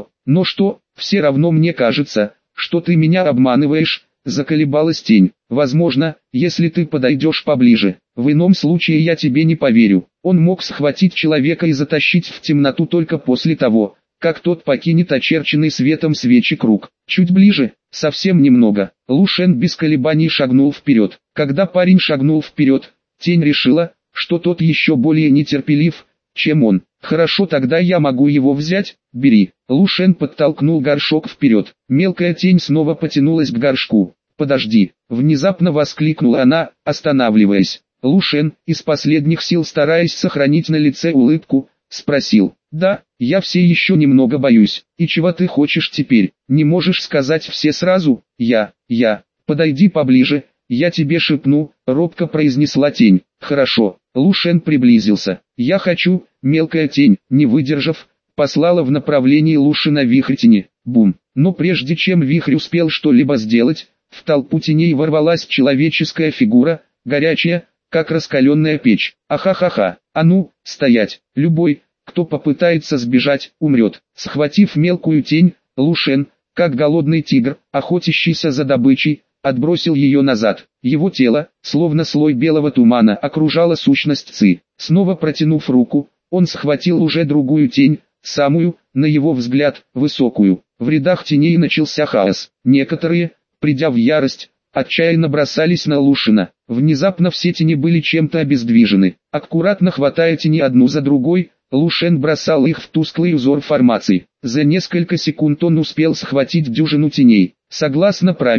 что, все равно мне кажется, что ты меня обманываешь», — заколебалась тень. «Возможно, если ты подойдешь поближе. В ином случае я тебе не поверю». Он мог схватить человека и затащить в темноту только после того, как тот покинет очерченный светом свечи круг. Чуть ближе, совсем немного. Лушен без колебаний шагнул вперед. Когда парень шагнул вперед, тень решила, что тот еще более нетерпелив, чем он. «Хорошо, тогда я могу его взять, бери». Лушен подтолкнул горшок вперед. Мелкая тень снова потянулась к горшку. «Подожди», — внезапно воскликнула она, останавливаясь. Лушен, из последних сил стараясь сохранить на лице улыбку, спросил: «Да, я все еще немного боюсь. И чего ты хочешь теперь? Не можешь сказать все сразу?» Я. Подойди поближе, я тебе шепну», — робко произнесла тень. «Хорошо». Лушен приблизился. «Я хочу», — мелкая тень, не выдержав, послала в направлении Лушена вихрь тени. Бум. Но прежде чем вихрь успел что-либо сделать, в толпу теней ворвалась человеческая фигура, горячая, как раскаленная печь. «Ахахаха, а ну, стоять! Любой, кто попытается сбежать, умрет». Схватив мелкую тень, Лушен, как голодный тигр, охотящийся за добычей, отбросил ее назад. Его тело, словно слой белого тумана, окружала сущность Ци. Снова протянув руку, он схватил уже другую тень, самую, на его взгляд, высокую. В рядах теней начался хаос. Некоторые, придя в ярость, отчаянно бросались на Лушена. Внезапно все тени были чем-то обездвижены. Аккуратно хватая тени одну за другой, Лушен бросал их в тусклый узор формаций. За несколько секунд он успел схватить дюжину теней. Согласно правилам,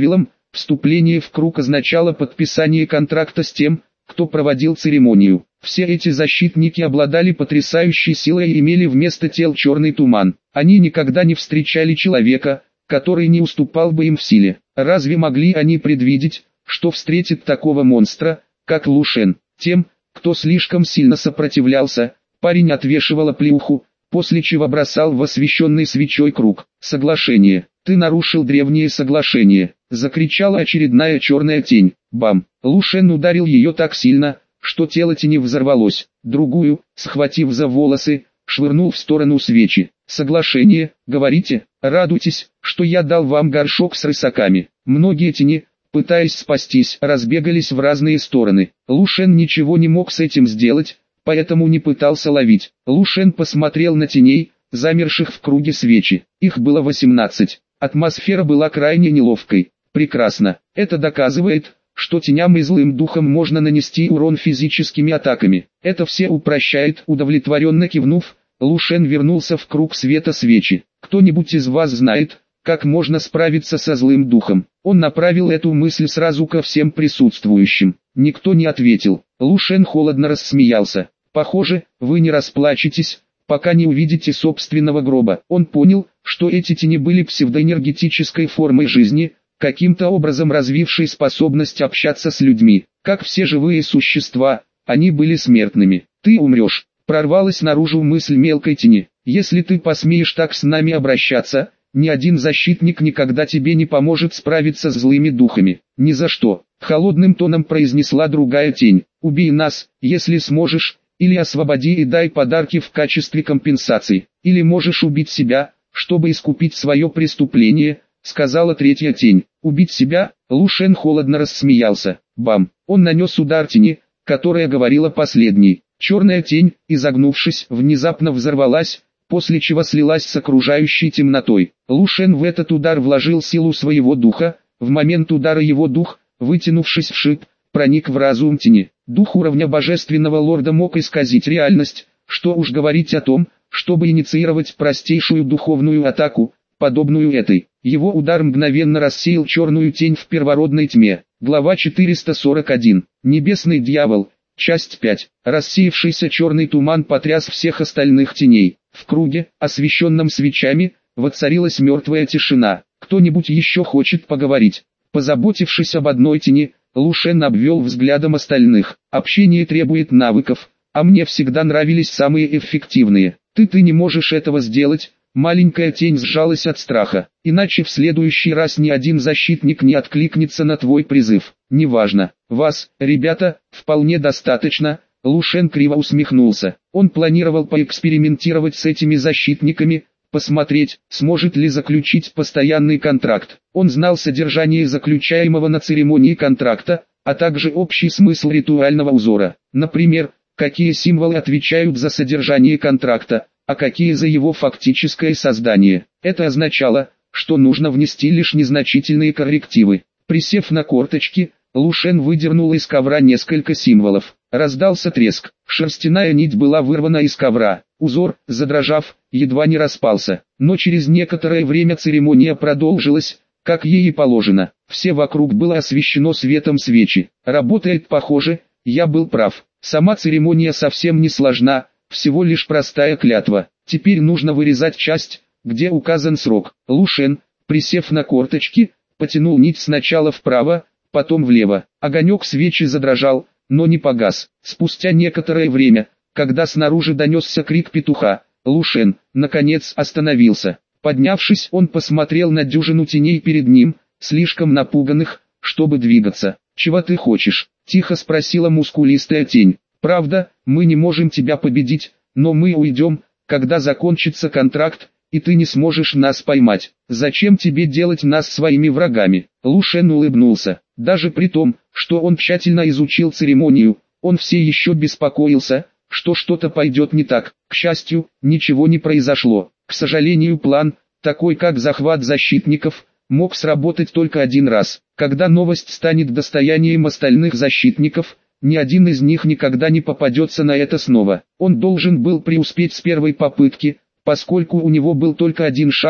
Вступление в круг означало подписание контракта с тем, кто проводил церемонию. Все эти защитники обладали потрясающей силой и имели вместо тел черный туман. Они никогда не встречали человека, который не уступал бы им в силе. Разве могли они предвидеть, что встретит такого монстра, как Лу Шен? Тем, кто слишком сильно сопротивлялся, парень отвешивал оплеуху, после чего бросал в освещенный свечой круг. «Соглашение! Ты нарушил древнее соглашение!» — закричала очередная черная тень. Бам! Лу Шен ударил ее так сильно, что тело тени взорвалось. Другую, схватив за волосы, швырнул в сторону свечи. «Соглашение, говорите? Радуйтесь, что я дал вам горшок с рысаками». Многие тени, пытаясь спастись, разбегались в разные стороны. Лу Шен ничего не мог с этим сделать, поэтому не пытался ловить. Лу Шен посмотрел на теней, замерших в круге свечи. Их было 18. Атмосфера была крайне неловкой. Прекрасно. Это доказывает, что теням и злым духам можно нанести урон физическими атаками. Это все упрощает. Удовлетворенно кивнув, Лу Шен вернулся в круг света свечи. «Кто-нибудь из вас знает, как можно справиться со злым духом?» Он направил эту мысль сразу ко всем присутствующим. Никто не ответил. Лу Шен холодно рассмеялся. «Похоже, вы не расплачетесь, пока не увидите собственного гроба». Он понял, что эти тени были псевдоэнергетической формой жизни, каким-то образом развившей способность общаться с людьми. Как все живые существа, они были смертными. «Ты умрешь», — прорвалась наружу мысль мелкой тени. «Если ты посмеешь так с нами обращаться, ни один защитник никогда тебе не поможет справиться с злыми духами». «Ни за что», — холодным тоном произнесла другая тень. «Убей нас, если сможешь, или освободи и дай подарки в качестве компенсации. Или можешь убить себя, чтобы искупить свое преступление», — сказала третья тень. «Убить себя?» — Лу Шен холодно рассмеялся. Бам! Он нанес удар тени, которая говорила последней. Черная тень, изогнувшись, внезапно взорвалась, после чего слилась с окружающей темнотой. Лу Шен в этот удар вложил силу своего духа. В момент удара его дух, вытянувшись в шип, проник в разум тени. Дух уровня божественного лорда мог исказить реальность, что уж говорить о том, чтобы инициировать простейшую духовную атаку, подобную этой. Его удар мгновенно рассеял черную тень в первородной тьме. Глава 441. Небесный дьявол. Часть 5. Рассеявшийся черный туман потряс всех остальных теней. В круге, освещенном свечами, воцарилась мертвая тишина. «Кто-нибудь еще хочет поговорить?» Позаботившись об одной тени, Лу Шен обвел взглядом остальных. «Общение требует навыков, а мне всегда нравились самые эффективные. Ты не можешь этого сделать». Маленькая тень сжалась от страха. «Иначе в следующий раз ни один защитник не откликнется на твой призыв. Неважно. Вас, ребята, вполне достаточно». Лу Шен криво усмехнулся. Он планировал поэкспериментировать с этими защитниками, посмотреть, сможет ли заключить постоянный контракт. Он знал содержание заключаемого на церемонии контракта, а также общий смысл ритуального узора. Например, какие символы отвечают за содержание контракта, а какие за его фактическое создание. Это означало, что нужно внести лишь незначительные коррективы. Присев на корточки, Лу Шен выдернул из ковра несколько символов. Раздался треск. Шерстяная нить была вырвана из ковра. Узор, задрожав, едва не распался. Но через некоторое время церемония продолжилась, как ей и положено. Все вокруг было освещено светом свечи. Работает похоже, я был прав. Сама церемония совсем не сложна. Всего лишь простая клятва. Теперь нужно вырезать часть, где указан срок. Лу Шен, присев на корточки, потянул нить сначала вправо, потом влево. Огонек свечи задрожал, но не погас. Спустя некоторое время, когда снаружи донесся крик петуха, Лу Шен, наконец, остановился. Поднявшись, он посмотрел на дюжину теней перед ним, слишком напуганных, чтобы двигаться. «Чего ты хочешь?» – тихо спросила мускулистая тень. «Правда, мы не можем тебя победить, но мы уйдем, когда закончится контракт, и ты не сможешь нас поймать. Зачем тебе делать нас своими врагами?» Лу Шен улыбнулся. Даже при том, что он тщательно изучил церемонию, он все еще беспокоился, что что-то пойдет не так. К счастью, ничего не произошло. К сожалению, план, такой как захват защитников, мог сработать только один раз. Когда новость станет достоянием остальных защитников, ни один из них никогда не попадется на это снова. Он должен был преуспеть с первой попытки, поскольку у него был только один шанс,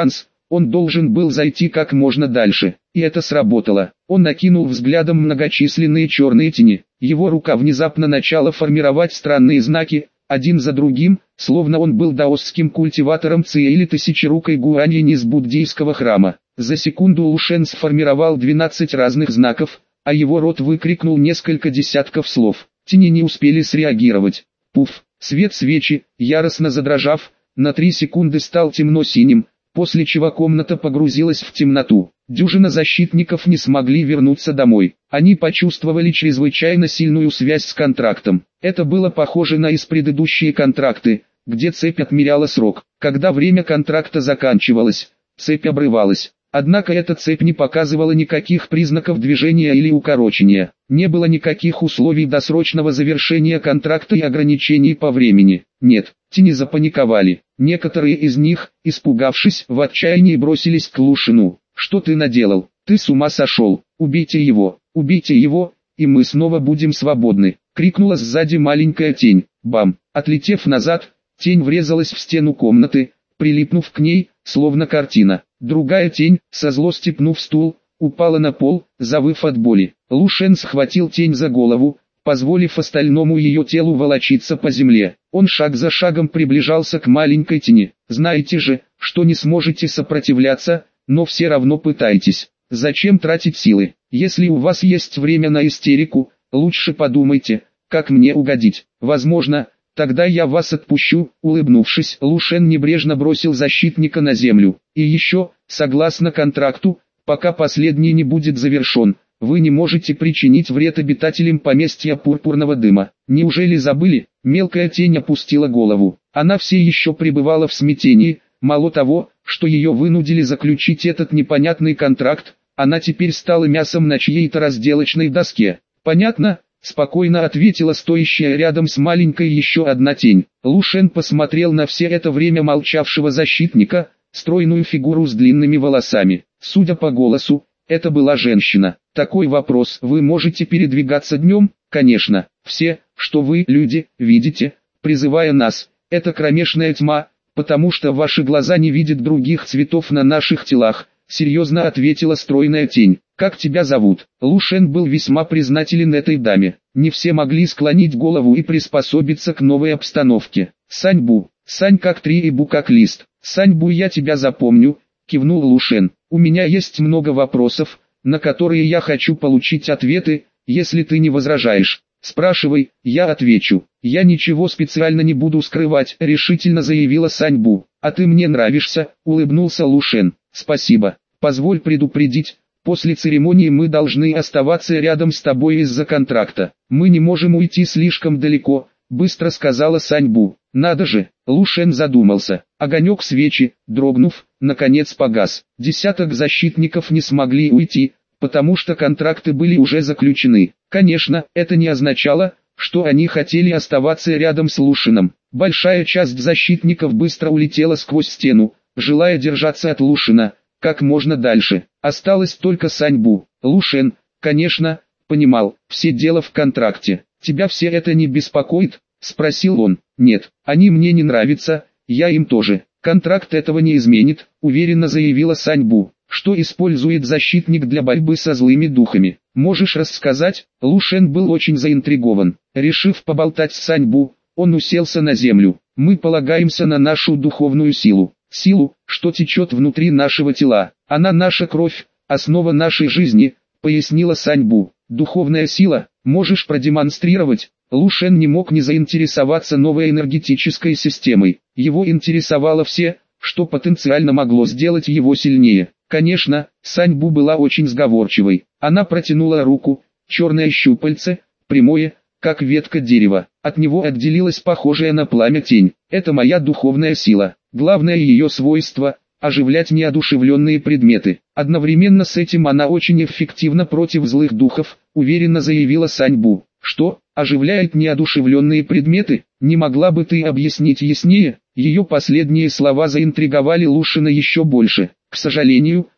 Он должен был зайти как можно дальше, и это сработало. Он накинул взглядом многочисленные черные тени. Его рука внезапно начала формировать странные знаки, один за другим, словно он был даосским культиватором ци или тысячерукой гуаньинь из буддийского храма. За секунду Лушен сформировал 12 разных знаков, а его рот выкрикнул несколько десятков слов. Тени не успели среагировать. Пуф! Свет свечи, яростно задрожав, на 3 секунды стал темно-синим, после чего комната погрузилась в темноту. Дюжина защитников не смогли вернуться домой. Они почувствовали чрезвычайно сильную связь с контрактом. Это было похоже на предыдущие контракты, где цепь отмеряла срок. Когда время контракта заканчивалось, цепь обрывалась. Однако эта цепь не показывала никаких признаков движения или укорочения. Не было никаких условий досрочного завершения контракта и ограничений по времени. Нет, тени запаниковали. Некоторые из них, испугавшись, в отчаянии бросились к Лушину. «Что ты наделал? Ты с ума сошел! Убейте его! Убейте его, и мы снова будем свободны!» — крикнула сзади маленькая тень. Бам! Отлетев назад, тень врезалась в стену комнаты, прилипнув к ней, словно картина. Другая тень, со злости пнув стул, упала на пол, завыв от боли. Лушен схватил тень за голову, позволив остальному ее телу волочиться по земле. Он шаг за шагом приближался к маленькой тени. «Знаете же, что не сможете сопротивляться, но все равно пытайтесь. Зачем тратить силы? Если у вас есть время на истерику, лучше подумайте, как мне угодить. Возможно, тогда я вас отпущу». Улыбнувшись, Лушен небрежно бросил защитника на землю. «И еще, согласно контракту, пока последний не будет завершен, вы не можете причинить вред обитателям поместья Пурпурного Дыма». «Неужели забыли?» Мелкая тень опустила голову. Она все еще пребывала в смятении. Мало того, что ее вынудили заключить этот непонятный контракт, она теперь стала мясом на чьей-то разделочной доске. «Понятно», — спокойно ответила стоящая рядом с маленькой еще одна тень. Лушен посмотрел на все это время молчавшего защитника, стройную фигуру с длинными волосами. Судя по голосу, это была женщина. «Такой вопрос: вы можете передвигаться днем?» «Конечно. Все, что вы, люди, видите, призывая нас, это кромешная тьма, потому что ваши глаза не видят других цветов на наших телах», — серьезно ответила стройная тень. «Как тебя зовут?» Лушен был весьма признателен этой даме. Не все могли склонить голову и приспособиться к новой обстановке. «Саньбу. Сань как три и Бу как лист. Саньбу, я тебя запомню», — кивнул Лушен. «У меня есть много вопросов, на которые я хочу получить ответы, если ты не возражаешь. Спрашивай, я отвечу. Я ничего специально не буду скрывать», — решительно заявила Саньбу. «А ты мне нравишься», — улыбнулся Лушен. «Спасибо. Позволь предупредить, после церемонии мы должны оставаться рядом с тобой из-за контракта. Мы не можем уйти слишком далеко», — быстро сказала Саньбу. «Надо же», — Лушен задумался. Огонек свечи, дрогнув, наконец погас. Десяток защитников не смогли уйти, потому что контракты были уже заключены. Конечно, это не означало, что они хотели оставаться рядом с Лушином. Большая часть защитников быстро улетела сквозь стену, желая держаться от Лушина как можно дальше. Осталось только Саньбу. Лушен, конечно, понимал, все дело в контракте. «Тебя все это не беспокоит?» — спросил он. «Нет, они мне не нравятся, я им тоже. Контракт этого не изменит», — уверенно заявила Саньбу. «Что использует защитник для борьбы со злыми духами? Можешь рассказать?» Лушен был очень заинтригован. Решив поболтать с Саньбу, он уселся на землю. «Мы полагаемся на нашу духовную силу. Силу, что течет внутри нашего тела. Она наша кровь, основа нашей жизни», — пояснила Саньбу. «Духовная сила, можешь продемонстрировать?» Лушен не мог не заинтересоваться новой энергетической системой. Его интересовало все, что потенциально могло сделать его сильнее. Конечно, Саньбу была очень сговорчивой. Она протянула руку, черное щупальце, прямое, как ветка дерева. От него отделилась похожая на пламя тень. «Это моя духовная сила. Главное ее свойство – оживлять неодушевленные предметы. Одновременно с этим она очень эффективна против злых духов», – уверенно заявила Саньбу. «Что, оживляет неодушевленные предметы? Не могла бы ты объяснить яснее?» Ее последние слова заинтриговали Лушина еще больше. «К сожалению,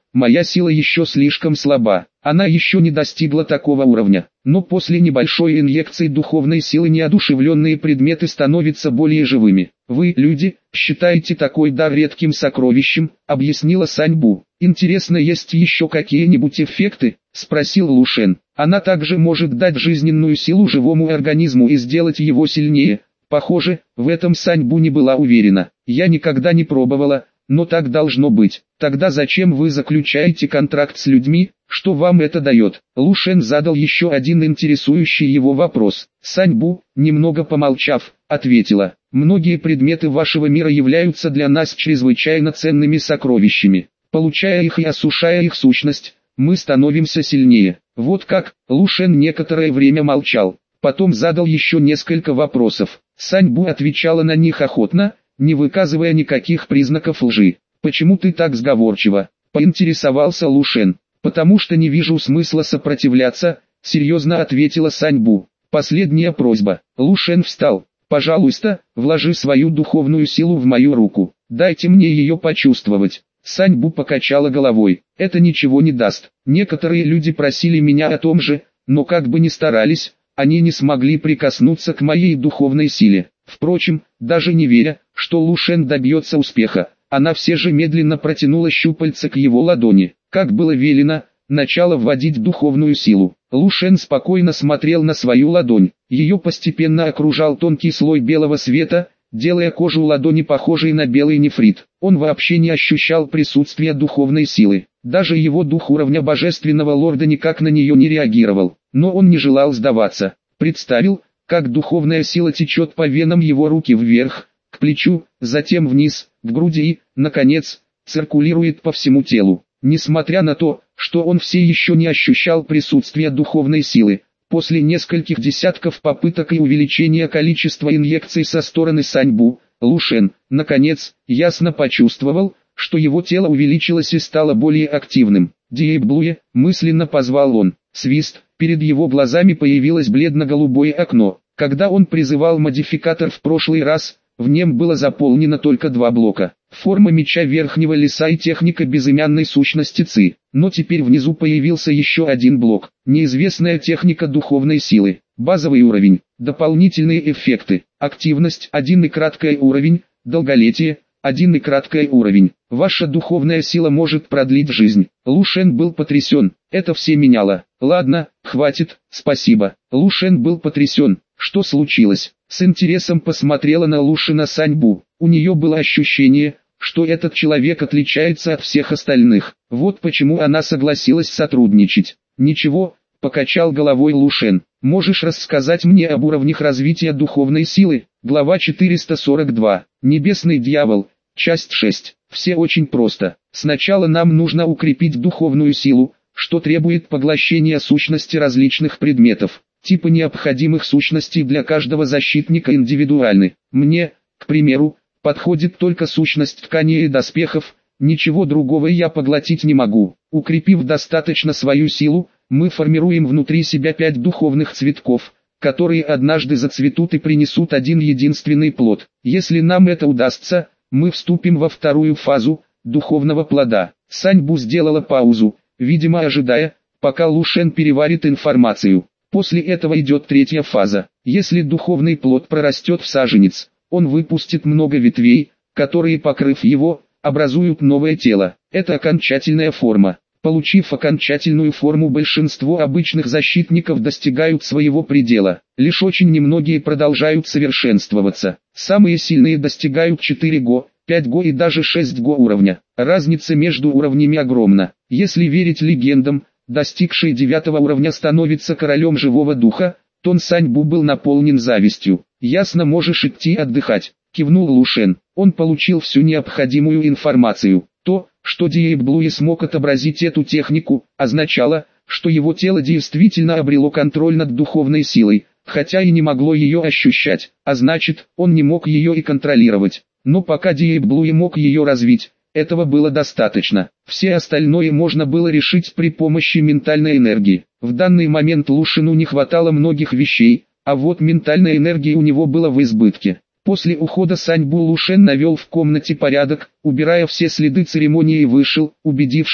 моя сила еще слишком слаба. Она еще не достигла такого уровня. Но после небольшой инъекции духовной силы неодушевленные предметы становятся более живыми. Вы, люди, считаете такой дар редким сокровищем, объяснила Саньбу. Интересно, есть еще какие-нибудь эффекты? Спросил Лушен. Она также может дать жизненную силу живому организму и сделать его сильнее. Похоже, в этом Саньбу не была уверена. Я никогда не пробовала, но так должно быть. Тогда зачем вы заключаете контракт с людьми, что вам это дает? Лушен задал еще один интересующий его вопрос. Саньбу, немного помолчав, ответила. Многие предметы вашего мира являются для нас чрезвычайно ценными сокровищами. Получая их и осушая их сущность, мы становимся сильнее. Вот как. Лушен некоторое время молчал. Потом задал еще несколько вопросов. Саньбу отвечала на них охотно, не выказывая никаких признаков лжи. «Почему ты так сговорчива?» – поинтересовался Лушен. «Потому что не вижу смысла сопротивляться», – серьезно ответила Саньбу. «Последняя просьба». Лушен встал. «Пожалуйста, вложи свою духовную силу в мою руку. Дайте мне ее почувствовать». Саньбу покачала головой. «Это ничего не даст. Некоторые люди просили меня о том же, но как бы ни старались, они не смогли прикоснуться к моей духовной силе». Впрочем, даже не веря, что Лушен добьется успеха, она все же медленно протянула щупальца к его ладони. Как было велено, начала вводить духовную силу. Лушен спокойно смотрел на свою ладонь. Ее постепенно окружал тонкий слой белого света, делая кожу ладони похожей на белый нефрит. Он вообще не ощущал присутствия духовной силы. Даже его дух уровня божественного лорда никак на нее не реагировал. Но он не желал сдаваться. Представил, как духовная сила течет по венам его руки вверх, к плечу, затем вниз, к груди и, наконец, циркулирует по всему телу. Несмотря на то, что он все еще не ощущал присутствия духовной силы, после нескольких десятков попыток и увеличения количества инъекций со стороны Саньбу, Лушен, наконец, ясно почувствовал, что его тело увеличилось и стало более активным. «Диэблуе», мысленно позвал он. Свист, перед его глазами появилось бледно-голубое окно. Когда он призывал модификатор в прошлый раз, в нем было заполнено только 2 блока. Форма меча верхнего леса и техника безымянной сущности Ци. Но теперь внизу появился еще один блок. Неизвестная техника духовной силы. Базовый уровень. Дополнительные эффекты. Активность 1 и краткое уровень. Долголетие 1 и краткое уровень. Ваша духовная сила может продлить жизнь. Лушен был потрясен. Это все меняло. Ладно, хватит, спасибо. Лушен был потрясен. Что случилось? С интересом посмотрела на Лушена Саньбу. У нее было ощущение, что этот человек отличается от всех остальных. Вот почему она согласилась сотрудничать. Ничего, покачал головой Лушен. Можешь рассказать мне об уровнях развития духовной силы? Глава 442. Небесный дьявол. Часть 6. Все очень просто. Сначала нам нужно укрепить духовную силу, что требует поглощения сущности различных предметов. Типы необходимых сущностей для каждого защитника индивидуальны. Мне, к примеру, подходит только сущность тканей и доспехов, ничего другого я поглотить не могу. Укрепив достаточно свою силу, мы формируем внутри себя 5 духовных цветков, которые однажды зацветут и принесут один единственный плод. Если нам это удастся, мы вступим во вторую фазу духовного плода. Саньбу сделала паузу, видимо ожидая, пока Лушен переварит информацию. После этого идет третья фаза. Если духовный плод прорастет в саженец, он выпустит много ветвей, которые, покрыв его, образуют новое тело. Это окончательная форма. Получив окончательную форму, большинство обычных защитников достигают своего предела. Лишь очень немногие продолжают совершенствоваться. Самые сильные достигают 4 го, 5 го и даже 6 го уровня. Разница между уровнями огромна. Если верить легендам, достигший 9 уровня становится королем живого духа, Тон Саньбу был наполнен завистью. «Ясно, можешь идти отдыхать», — кивнул Лушен. Он получил всю необходимую информацию. То, что Диэблуе смог отобразить эту технику, означало, что его тело действительно обрело контроль над духовной силой, хотя и не могло ее ощущать, а значит, он не мог ее и контролировать. Но пока Диэблуе мог ее развить, этого было достаточно. Все остальное можно было решить при помощи ментальной энергии. В данный момент Лушену не хватало многих вещей, а вот ментальной энергии у него было в избытке. После ухода Саньбу Лушен навел в комнате порядок, убирая все следы церемонии, и вышел, убедившись,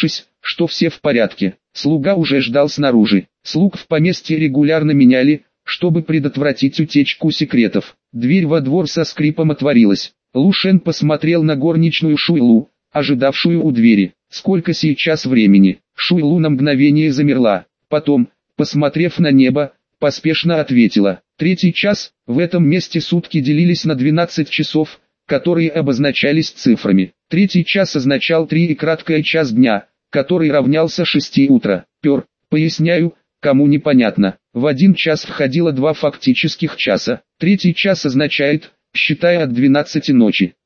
что все в порядке. Слуга уже ждал снаружи. Слуг в поместье регулярно меняли, чтобы предотвратить утечку секретов. Дверь во двор со скрипом отворилась. Лу Шен посмотрел на горничную Шуйлу, ожидавшую у двери. «Сколько сейчас времени?» Шуйлу на мгновение замерла. Потом, посмотрев на небо, поспешно ответила. 3 час. В этом месте сутки делились на 12 часов, которые обозначались цифрами. 3 час означал 3 и краткая час дня, который равнялся 6 утра. Поясняю, кому непонятно. В 1 час входило 2 фактических часа. 3 час означает, считая от 12 ночи,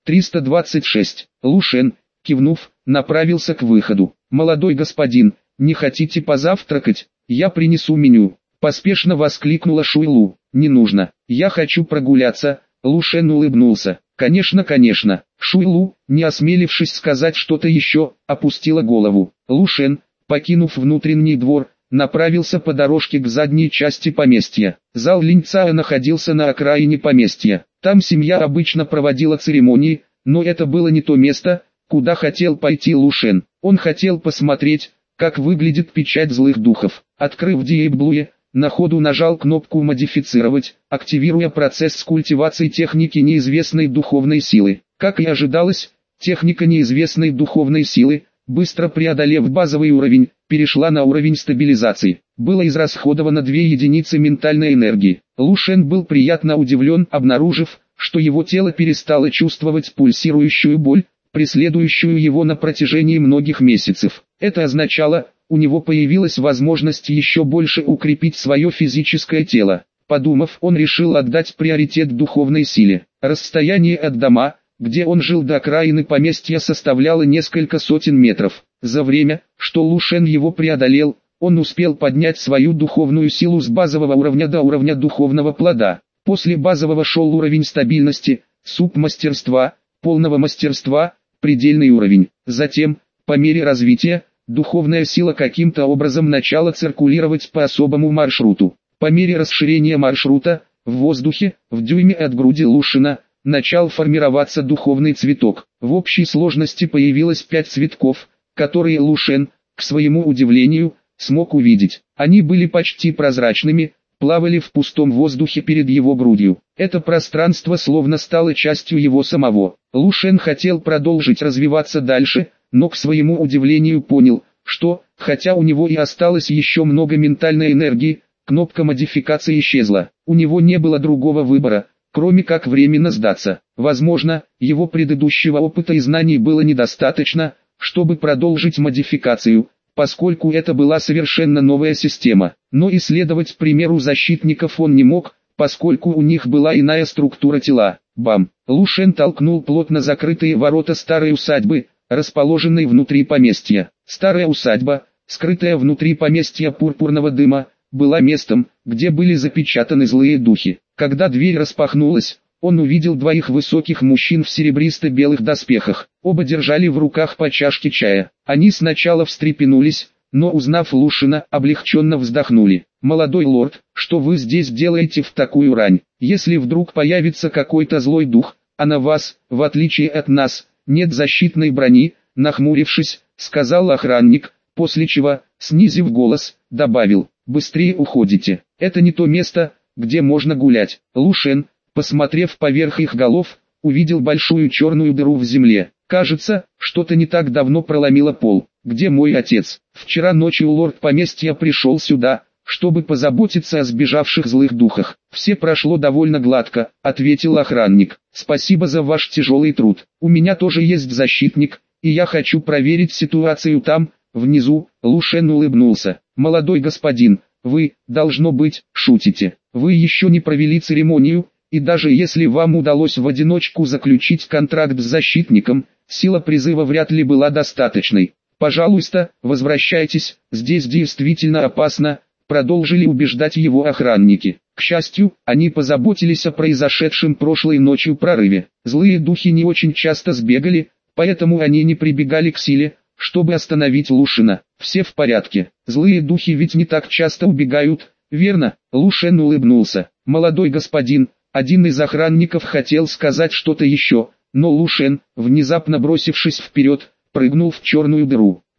326. Лу Шен, кивнув, направился к выходу. «Молодой господин, не хотите позавтракать? Я принесу меню». Поспешно воскликнула Шуйлу. «Не нужно, я хочу прогуляться». Лу Шен улыбнулся. «Конечно, конечно». Шуйлу, не осмелившись сказать что-то еще, опустила голову. Лу Шен, покинув внутренний двор, направился по дорожке к задней части поместья. Зал Линьцая находился на окраине поместья. Там семья обычно проводила церемонии, но это было не то место, куда хотел пойти Лу Шен. Он хотел посмотреть, как выглядит печать злых духов. Открыв Диэблуе, на ходу нажал кнопку «Модифицировать», активируя процесс культивации техники неизвестной духовной силы. Как и ожидалось, техника неизвестной духовной силы, быстро преодолев базовый уровень, перешла на уровень стабилизации. Было израсходовано 2 единицы ментальной энергии. Лу Шен был приятно удивлен, обнаружив, что его тело перестало чувствовать пульсирующую боль, преследующую его на протяжении многих месяцев. Это означало, у него появилась возможность еще больше укрепить свое физическое тело. Подумав, он решил отдать приоритет духовной силе. Расстояние от дома, где он жил, до окраины поместья составляло несколько сотен метров. За время, что Лу Шен его преодолел, он успел поднять свою духовную силу с базового уровня до уровня духовного плода. После базового шел уровень стабильности, субмастерства, полного мастерства, предельный уровень. Затем, по мере развития, духовная сила каким-то образом начала циркулировать по особому маршруту. По мере расширения маршрута, в воздухе, в дюйме от груди Лу Шена, начал формироваться духовный цветок. В общей сложности появилось 5 цветков, которые Лу Шен, к своему удивлению, смог увидеть. Они были почти прозрачными, плавали в пустом воздухе перед его грудью. Это пространство словно стало частью его самого. Лу Шен хотел продолжить развиваться дальше, но к своему удивлению понял, что, хотя у него и осталось еще много ментальной энергии, кнопка модификации исчезла. У него не было другого выбора, кроме как временно сдаться. Возможно, его предыдущего опыта и знаний было недостаточно, чтобы продолжить модификацию, поскольку это была совершенно новая система. Но и следовать примеру защитников он не мог, поскольку у них была иная структура тела. Бам! Лу Шен толкнул плотно закрытые ворота старой усадьбы, расположенной внутри поместья. Старая усадьба, скрытая внутри поместья пурпурного дыма, была местом, где были запечатаны злые духи. Когда дверь распахнулась, он увидел 2 высоких мужчин в серебристо-белых доспехах. Оба держали в руках по чашке чая. Они сначала встрепенулись, но узнав Лу Шена, облегченно вздохнули. «Молодой лорд, что вы здесь делаете в такую рань? Если вдруг появится какой-то злой дух, а на вас, в отличие от нас, нет защитной брони», нахмурившись, сказал охранник, после чего, снизив голос, добавил: «Быстрее уходите, это не то место, где можно гулять». Лу Шен, посмотрев поверх их голов, увидел большую черную дыру в земле. Кажется, что-то не так давно проломило пол. «Где мой отец? Вчера ночью лорд поместья пришел сюда, чтобы позаботиться о сбежавших злых духах. Все прошло довольно гладко», — ответил охранник. «Спасибо за ваш тяжелый труд. У меня тоже есть защитник, и я хочу проверить ситуацию там, внизу». Лу Шен улыбнулся. «Молодой господин, вы, должно быть, шутите. Вы еще не провели церемонию, и даже если вам удалось в одиночку заключить контракт с защитником, сила призыва вряд ли была достаточной. Пожалуйста, возвращайтесь, здесь действительно опасно», — продолжили убеждать его охранники. К счастью, они позаботились о произошедшем прошлой ночью прорыве. Злые духи не очень часто сбегали, поэтому они не прибегали к силе, чтобы остановить Лу Шена. «Все в порядке. Злые духи ведь не так часто убегают, верно?» Лу Шен улыбнулся. «Молодой господин». Один из охранников хотел сказать что-то еще, но Лу Шен, внезапно бросившись вперед, прыгнул в черную дыру.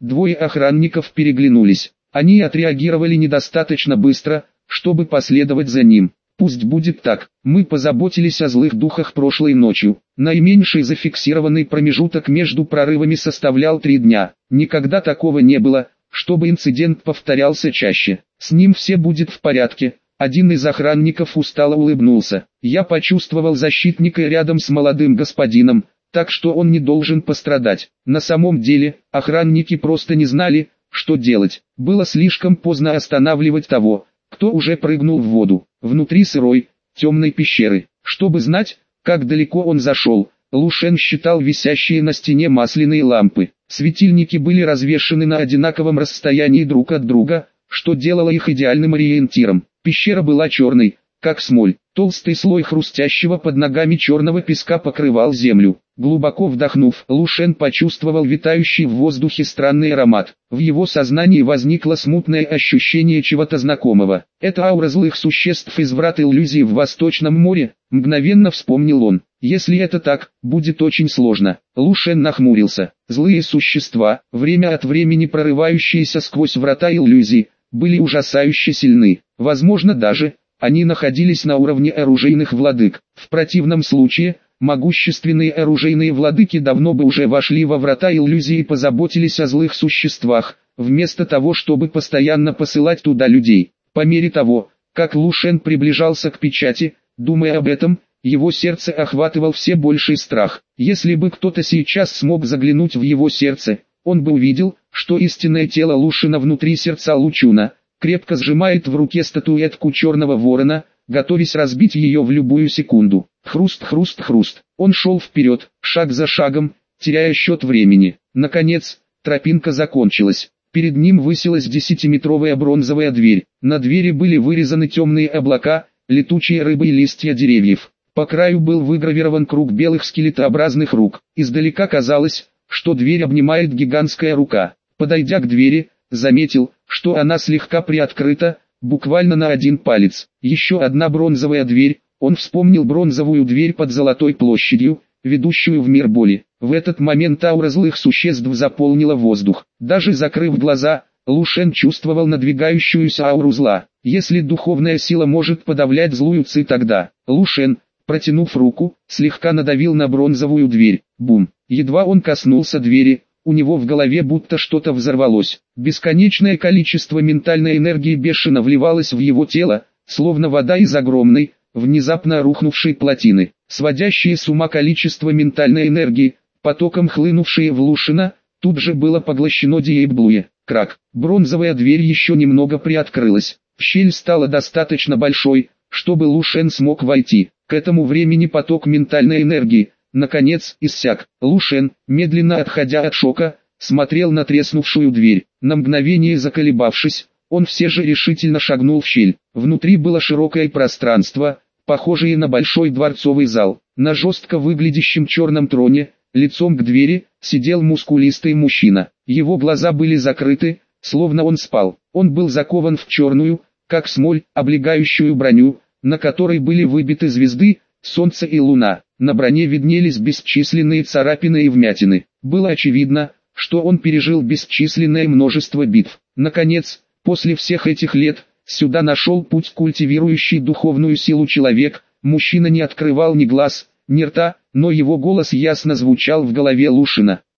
Двое охранников переглянулись. Они отреагировали недостаточно быстро, чтобы последовать за ним. Пусть будет так, мы позаботились о злых духах прошлой ночью. Наименьший зафиксированный промежуток между прорывами составлял 3 дня. Никогда такого не было, чтобы инцидент повторялся чаще. С ним все будет в порядке. Один из охранников устало улыбнулся. Я почувствовал защитника рядом с молодым господином, так что он не должен пострадать. На самом деле, охранники просто не знали, что делать. Было слишком поздно останавливать того, кто уже прыгнул в воду. Внутри сырой, темной пещеры. Чтобы знать, как далеко он зашел, Лу Шен считал висящие на стене масляные лампы. Светильники были развешаны на одинаковом расстоянии друг от друга, что делало их идеальным ориентиром. Пещера была черной, как смоль. Толстый слой хрустящего под ногами черного песка покрывал землю. Глубоко вдохнув, Лу Шен почувствовал витающий в воздухе странный аромат. В его сознании возникло смутное ощущение чего-то знакомого. Это аура злых существ из врат иллюзий в Восточном море, мгновенно вспомнил он. Если это так, будет очень сложно. Лу Шен нахмурился. Злые существа, время от времени прорывающиеся сквозь врата иллюзий, были ужасающе сильны. Возможно даже, они находились на уровне оружейных владык. В противном случае, могущественные оружейные владыки давно бы уже вошли во врата иллюзии и позаботились о злых существах, вместо того чтобы постоянно посылать туда людей. По мере того, как Лу Шен приближался к печати, думая об этом, его сердце охватывал все больший страх. Если бы кто-то сейчас смог заглянуть в его сердце, он бы увидел, что истинное тело Лу Шена внутри сердца Лучуна крепко сжимает в руке статуэтку черного ворона, готовясь разбить ее в любую секунду. Хруст, хруст, хруст. Он шел вперед, шаг за шагом, теряя счет времени. Наконец, тропинка закончилась. Перед ним высилась 10-метровая бронзовая дверь. На двери были вырезаны темные облака, летучие рыбы и листья деревьев. По краю был выгравирован круг белых скелетообразных рук. Издалека казалось, что дверь обнимает гигантская рука. Подойдя к двери, заметил, что она слегка приоткрыта, буквально на 1 палец. Еще одна бронзовая дверь. Он вспомнил бронзовую дверь под Золотой площадью, ведущую в мир боли. В этот момент аура злых существ заполнила воздух. Даже закрыв глаза, Лу Шен чувствовал надвигающуюся ауру зла. Если духовная сила может подавлять злую ци, тогда Лу Шен, протянув руку, слегка надавил на бронзовую дверь. Бум! Едва он коснулся двери, у него в голове будто что-то взорвалось. Бесконечное количество ментальной энергии бешено вливалось в его тело, словно вода из огромной, внезапно рухнувшей плотины. Сводящее с ума количество ментальной энергии, потоком хлынувшее в Лу Шена, тут же было поглощено Диэйблуе. Крак. Бронзовая дверь еще немного приоткрылась. Щель стала достаточно большой, чтобы Лу Шен смог войти. К этому времени поток ментальной энергии, наконец, иссяк. Лу Шен, медленно отходя от шока, смотрел на треснувшую дверь. На мгновение заколебавшись, он все же решительно шагнул в щель. Внутри было широкое пространство, похожее на большой дворцовый зал. На жестко выглядящем черном троне, лицом к двери, сидел мускулистый мужчина. Его глаза были закрыты, словно он спал. Он был закован в черную, как смоль, облегающую броню, на которой были выбиты звезды, солнце и луна. На броне виднелись бесчисленные царапины и вмятины. Было очевидно, что он пережил бесчисленное множество битв. Наконец, после всех этих лет, сюда нашел путь культивирующий духовную силу человек. Мужчина не открывал ни глаз, ни рта, но его голос ясно звучал в голове Лу Шена.